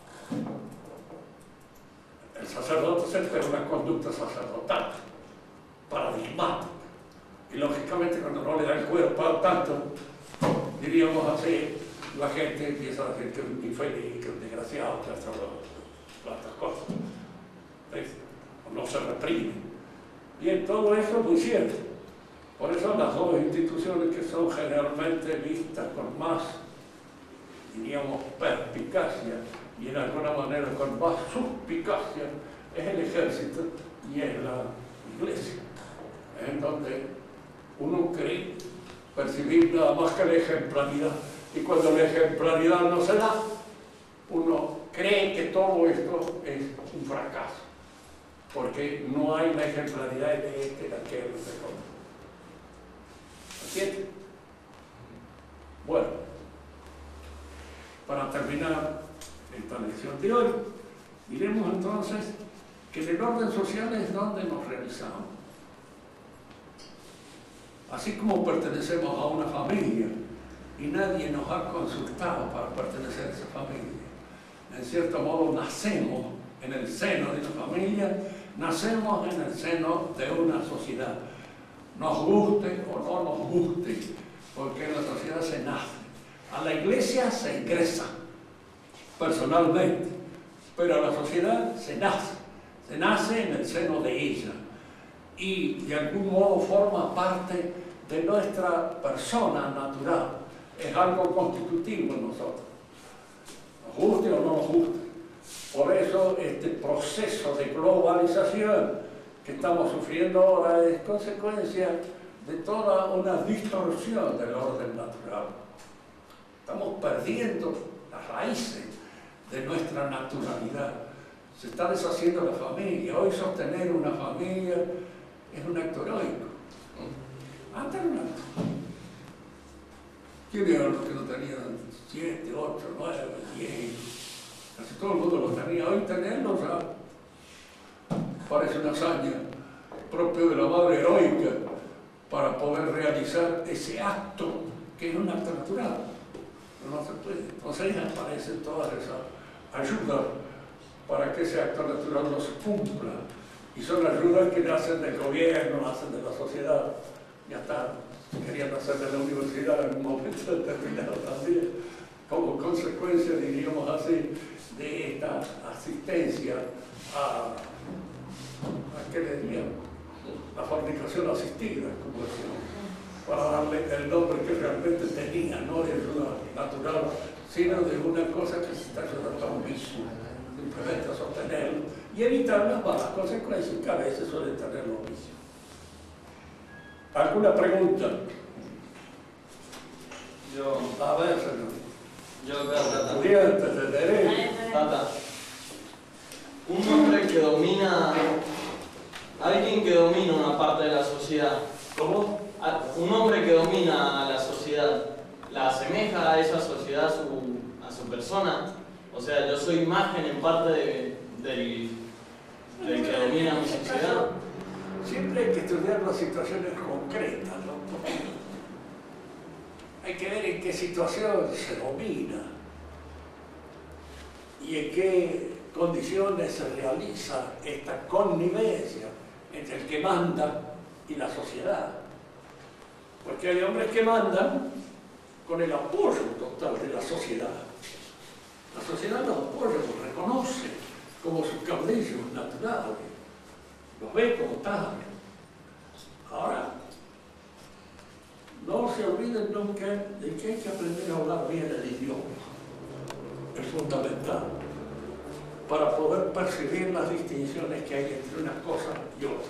el sacerdote se espera una conducta sacerdotal, paradigmática. Y lógicamente, cuando no le da el cuerpo al tanto, diríamos así, la gente empieza a decir que es un infeliz, que es un desgraciado, que hace otras cosas. ¿Ves? No se reprime. Bien, todo eso es muy cierto. Por eso las dos instituciones que son generalmente vistas con más, diríamos, perspicacia y en alguna manera con más suspicacia es el ejército y es la iglesia, en donde uno cree percibir nada más que la ejemplaridad, y cuando la ejemplaridad no se da, uno cree que todo esto es un fracaso, porque no hay la ejemplaridad de este, de aquel, de otro. ¿Entiendes? Bueno, para terminar esta lección de hoy, diremos entonces que en el orden social es donde nos realizamos. Así como pertenecemos a una familia y nadie nos ha consultado para pertenecer a esa familia, en cierto modo nacemos en el seno de una familia, nacemos en el seno de una sociedad. Nos guste o no nos guste, porque en la sociedad se nace. A la iglesia se ingresa personalmente, pero a la sociedad se nace en el seno de ella y de algún modo forma parte de nuestra persona natural, es algo constitutivo en nosotros, nos guste o no nos guste. Por eso este proceso de globalización que estamos sufriendo ahora es consecuencia de toda una distorsión del orden natural. Estamos perdiendo las raíces de nuestra naturalidad. Se está deshaciendo la familia. Hoy sostener una familia es un acto heroico. Antes era un acto. ¿Quién eran los que no tenían 7, 8, 9, 10? Casi todo el mundo lo tenía. Hoy tenerlo ya parece una hazaña propio de la madre heroica para poder realizar ese acto que es un acto natural. No se puede. Entonces aparecen todas esas ayudas para que ese acto natural no se cumpla. Y son ayudas que nacen del gobierno, nacen de la sociedad. Ya está, querían hacer de la universidad en un momento determinado también, como consecuencia, diríamos así, de esta asistencia a ¿qué le diríamos? La fornicación asistida, como decíamos, para darle el nombre que realmente tenía, no de ayuda natural, sino de una cosa que se está ayudando a un vicio, simplemente a sostenerlo y evitar las malas consecuencias que a veces suelen tener los vicios. ¿Alguna pregunta? A ver, señor. Estudiantes de derecho. Tata, un hombre que domina, alguien que domina una parte de la sociedad. ¿Cómo? Un hombre que domina la sociedad, ¿la asemeja a esa sociedad a su persona? O sea, yo soy imagen en parte del que domina mi sociedad. Siempre hay que estudiar las situaciones concretas, ¿no? Hay que ver en qué situación se domina y en qué condiciones se realiza esta connivencia entre el que manda y la sociedad. Porque hay hombres que mandan con el apoyo total de la sociedad. La sociedad los apoya, los reconoce como sus caudillos naturales, los ve como tal. Ahora, no se olviden nunca de que hay que aprender a hablar bien el idioma. Es fundamental para poder percibir las distinciones que hay entre una cosa y otra.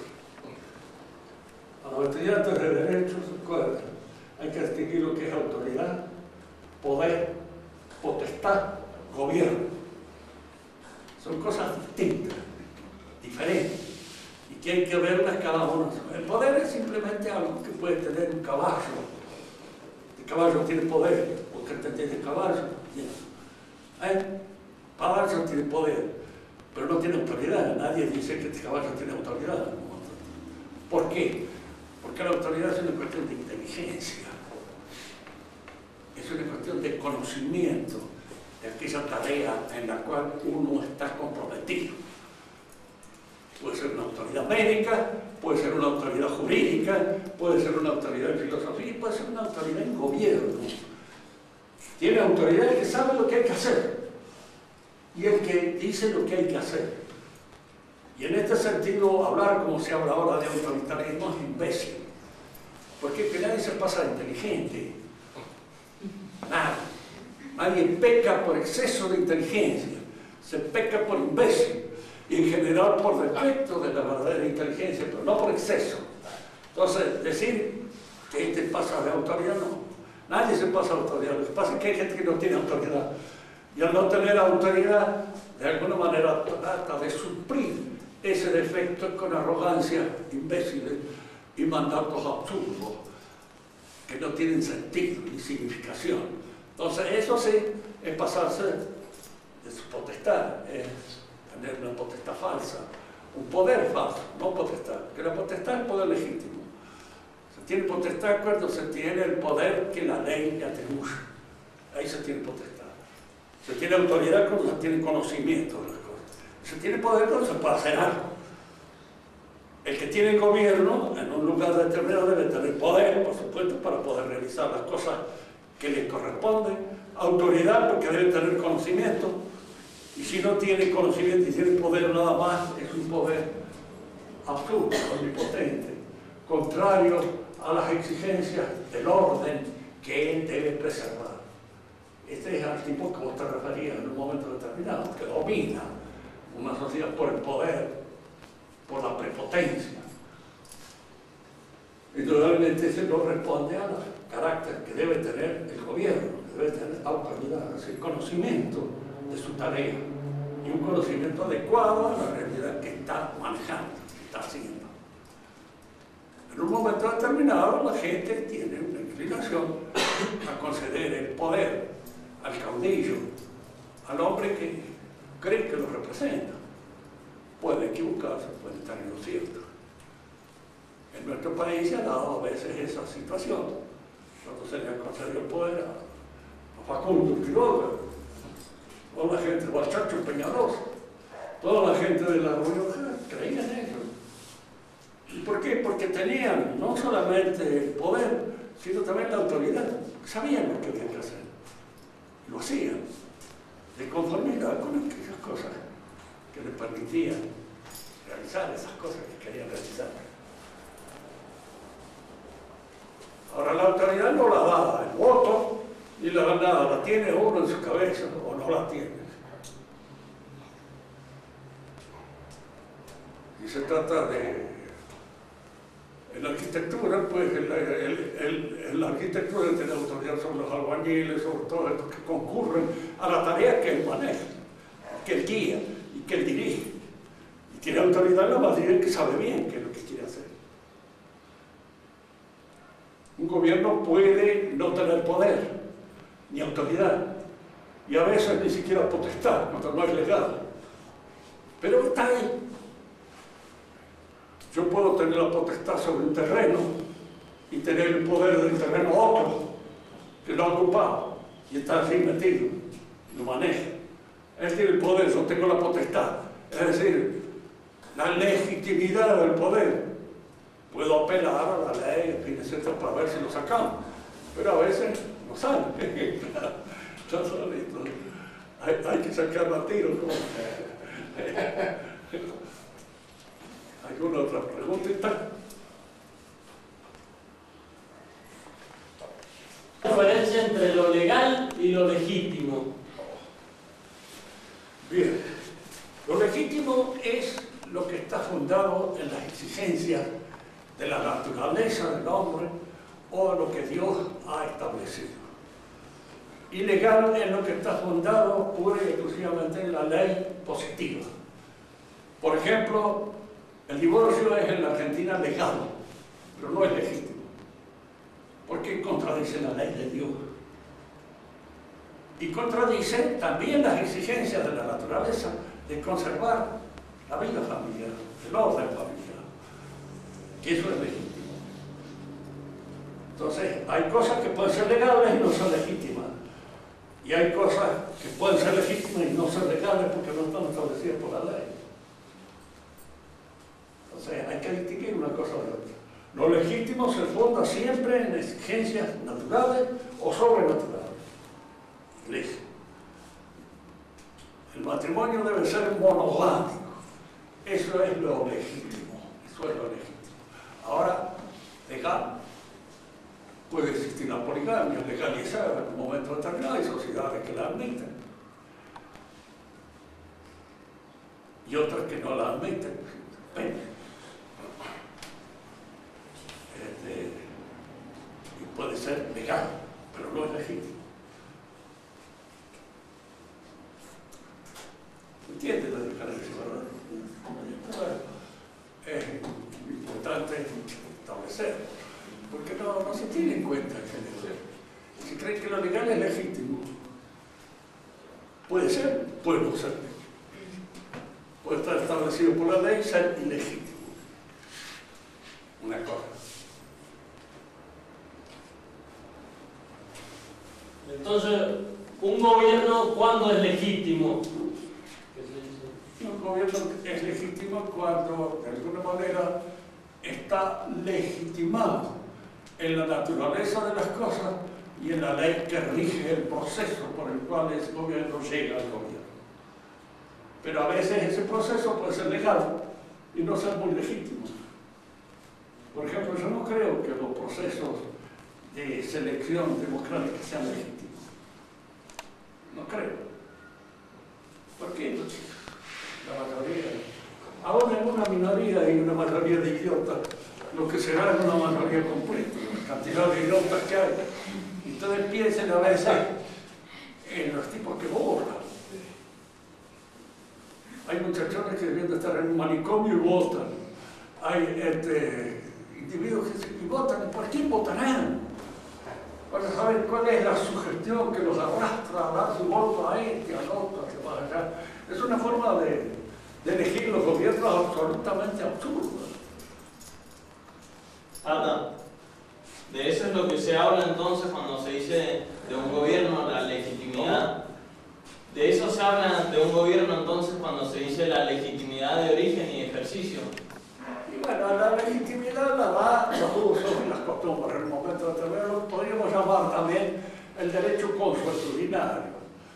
A los estudiantes de Derecho, recuerden, hay que distinguir lo que es autoridad, poder, potestad, gobierno. Son cosas distintas, diferentes, y que hay que verlas cada uno. El poder es simplemente algo que puede tener un caballo. El caballo tiene poder, porque tiene caballo. Caballo tiene poder, pero no tiene autoridad. Nadie dice que este caballo tiene autoridad. ¿Por qué? Porque la autoridad es una cuestión de inteligencia, es una cuestión de conocimiento de aquella tarea en la cual uno está comprometido. Puede ser una autoridad médica, puede ser una autoridad jurídica, puede ser una autoridad en filosofía, puede ser una autoridad en gobierno. Tiene autoridad el que sabe lo que hay que hacer y el que dice lo que hay que hacer. Y en este sentido, hablar como se habla ahora de autoritarismo es imbécil, porque es que nadie se pasa de inteligente. Nadie peca por exceso de inteligencia, se peca por imbécil, y en general por defecto de la verdadera inteligencia, pero no por exceso. Entonces, decir que este pasa de autoridad, no. Nadie se pasa de autoridad. Lo que pasa es que hay gente que no tiene autoridad. Y al no tener autoridad, de alguna manera trata de suplir ese defecto con arrogancia imbéciles y mandatos absurdos que no tienen sentido ni significación. Entonces, eso sí es pasarse de su potestad, es tener una potestad falsa, un poder falso, no potestad, que la potestad es el poder legítimo. Se tiene potestad cuando se tiene el poder que la ley le atribuye. Ahí se tiene potestad. Se tiene autoridad cuando se tiene conocimiento de las cosas. Se tiene poder cuando se puede hacer algo. El que tiene gobierno en un lugar determinado debe tener poder, por supuesto, para poder realizar las cosas que le corresponden. Autoridad porque debe tener conocimiento. Y si no tiene conocimiento y tiene poder nada más, es un poder absurdo, omnipotente, contrario a las exigencias del orden que él debe preservar. Este es el tipo que vos te referías en un momento determinado, que domina una sociedad por el poder, por la prepotencia. Y totalmente se no responde al carácter que debe tener el gobierno, que debe tener autoridad, es el conocimiento de su tarea y un conocimiento adecuado de la realidad que está manejando, que está haciendo. En un momento determinado la gente tiene una inclinación a conceder el poder al caudillo, al hombre que cree que lo representa. Puede equivocarse, puede estar en lo cierto. En nuestro país se ha dado a veces esa situación, cuando se le ha concedido el poder a Facundo Quiroga, o la gente, o al Chacho Peñalosa, toda la gente de La Rioja creía en ello. ¿Y por qué? Porque tenían no solamente el poder, sino también la autoridad. Sabían lo que había que hacer. Y lo hacían, de conformidad con aquellas cosas que les permitían realizar esas cosas que querían realizar. Ahora la autoridad no la da el voto, ni la da nada, la tiene uno en su cabeza o no la tiene. Y se trata de... En la arquitectura, pues, en la arquitectura tiene autoridad sobre los albañiles, sobre todos estos que concurren a la tarea que él maneja, que él guía y que él dirige. Y tiene autoridad en la medida que sabe bien qué es lo que quiere hacer. Un gobierno puede no tener poder, ni autoridad, y a veces ni siquiera potestad, cuando no es legal. Pero está ahí. Yo puedo tener la potestad sobre un terreno y tener el poder del terreno otro que lo ha ocupado y está así metido, lo maneja. Es decir, el poder, yo tengo la potestad, es decir, la legitimidad del poder. Puedo apelar a la ley, etc., para ver si lo sacamos, pero a veces no sale. Está solito. Hay que sacarlo a tiro. ¿Alguna otra preguntita? ¿La diferencia entre lo legal y lo legítimo? Bien, lo legítimo es lo que está fundado en las exigencias de la naturaleza del hombre o lo que Dios ha establecido. Y legal es lo que está fundado pura y exclusivamente en la ley positiva. Por ejemplo, el divorcio es en la Argentina legal, pero no es legítimo, porque contradice la ley de Dios. Y contradice también las exigencias de la naturaleza de conservar la vida familiar, el orden familiar, que eso es legítimo. Entonces, hay cosas que pueden ser legales y no son legítimas. Y hay cosas que pueden ser legítimas y no ser legales porque no están establecidas por la ley. Entonces, hay que distinguir una cosa de otra. Lo legítimo se funda siempre en exigencias naturales o sobrenaturales. Iglesia. El matrimonio debe ser monogámico. Eso es lo legítimo. Eso es lo legítimo. Ahora, legal. Puede existir la poligamia legalizada en un momento determinado. Hay sociedades que la admiten. Y otras que no la admiten. Y puede ser legal, pero no es legítimo. ¿Entiendes la diferencia, verdad? Es importante establecer, porque no se tiene en cuenta en general. Si creen que lo legal es legítimo, puede ser, puede no ser. Puede estar establecido por la ley y ser ilegítimo. Una cosa. Entonces, ¿un gobierno cuándo es legítimo? Un gobierno es legítimo cuando, de alguna manera, está legitimado en la naturaleza de las cosas y en la ley que rige el proceso por el cual ese gobierno llega al gobierno. Pero a veces ese proceso puede ser legal y no ser muy legítimo. Por ejemplo, yo no creo que los procesos de selección democrática sean legítimos. No creo. ¿Por qué? La mayoría, aún en una minoría hay una mayoría de idiotas, lo que será es una mayoría completa, la cantidad de idiotas que hay. Entonces piensen a veces en los tipos que borran, muchachones que deben de estar en un manicomio y votan. Hay individuos que votan. ¿Por quién votarán? Para saber cuál es la sugestión que los arrastra a dar su voto a este, al otro, que va allá. Es una forma de elegir los gobiernos absolutamente absurda. De eso es lo que se habla entonces cuando se dice de un gobierno, la legitimidad. De eso se habla de un gobierno entonces cuando se dice la legitimidad de origen y ejercicio. Y bueno, la legitimidad la da los usos y las costumbres. En el momento determinado podríamos llamar también el derecho consuetudinario.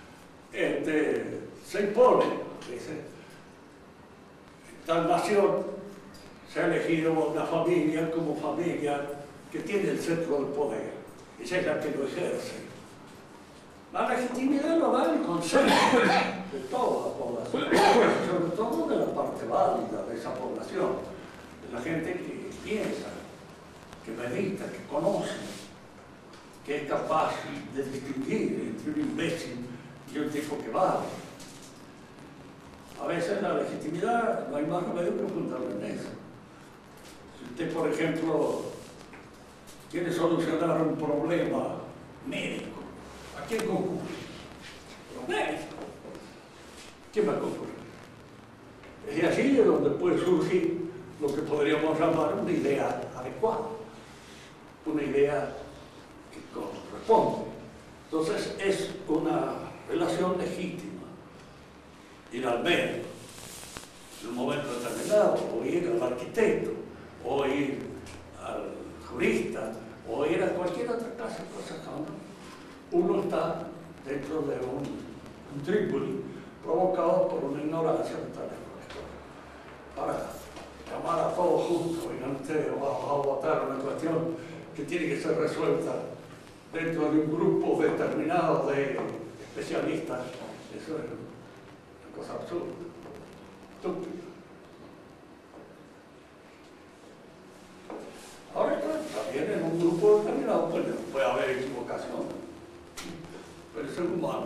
Se impone, dice, tal nación se ha elegido una familia como familia que tiene el centro del poder. Ella es la que lo ejerce. La legitimidad lo da el consenso de toda la población, sobre todo de la parte válida de esa población, de la gente que piensa, que medita, que conoce, que es capaz de distinguir entre un imbécil y un tipo que vale. A veces la legitimidad no hay más remedio que fundamental en eso. Si usted, por ejemplo, quiere solucionar un problema médico, ¿a quién concurre? Los médicos. ¿Quién va a concurrir? Es allí de donde puede surgir lo que podríamos llamar una idea adecuada, una idea que corresponde. Entonces es una relación legítima. Ir al médico en un momento determinado, o ir al arquitecto, o ir al jurista, o ir a cualquier otra clase de cosas. Uno está dentro de un trípoli provocado por una ignorancia de tales cosas. Para llamar a todos juntos, oigan ustedes, vamos a votar una cuestión que tiene que ser resuelta dentro de un grupo determinado de especialistas, eso es una cosa absurda, estúpida. Ahora, también en un grupo determinado puede haber equivocación, pero es humano.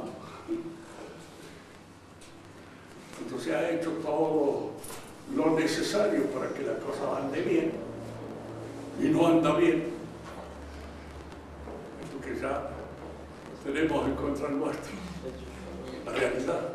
Entonces se ha hecho todo lo necesario para que la cosa ande bien, y no anda bien, porque ya tenemos en contra nuestro la realidad.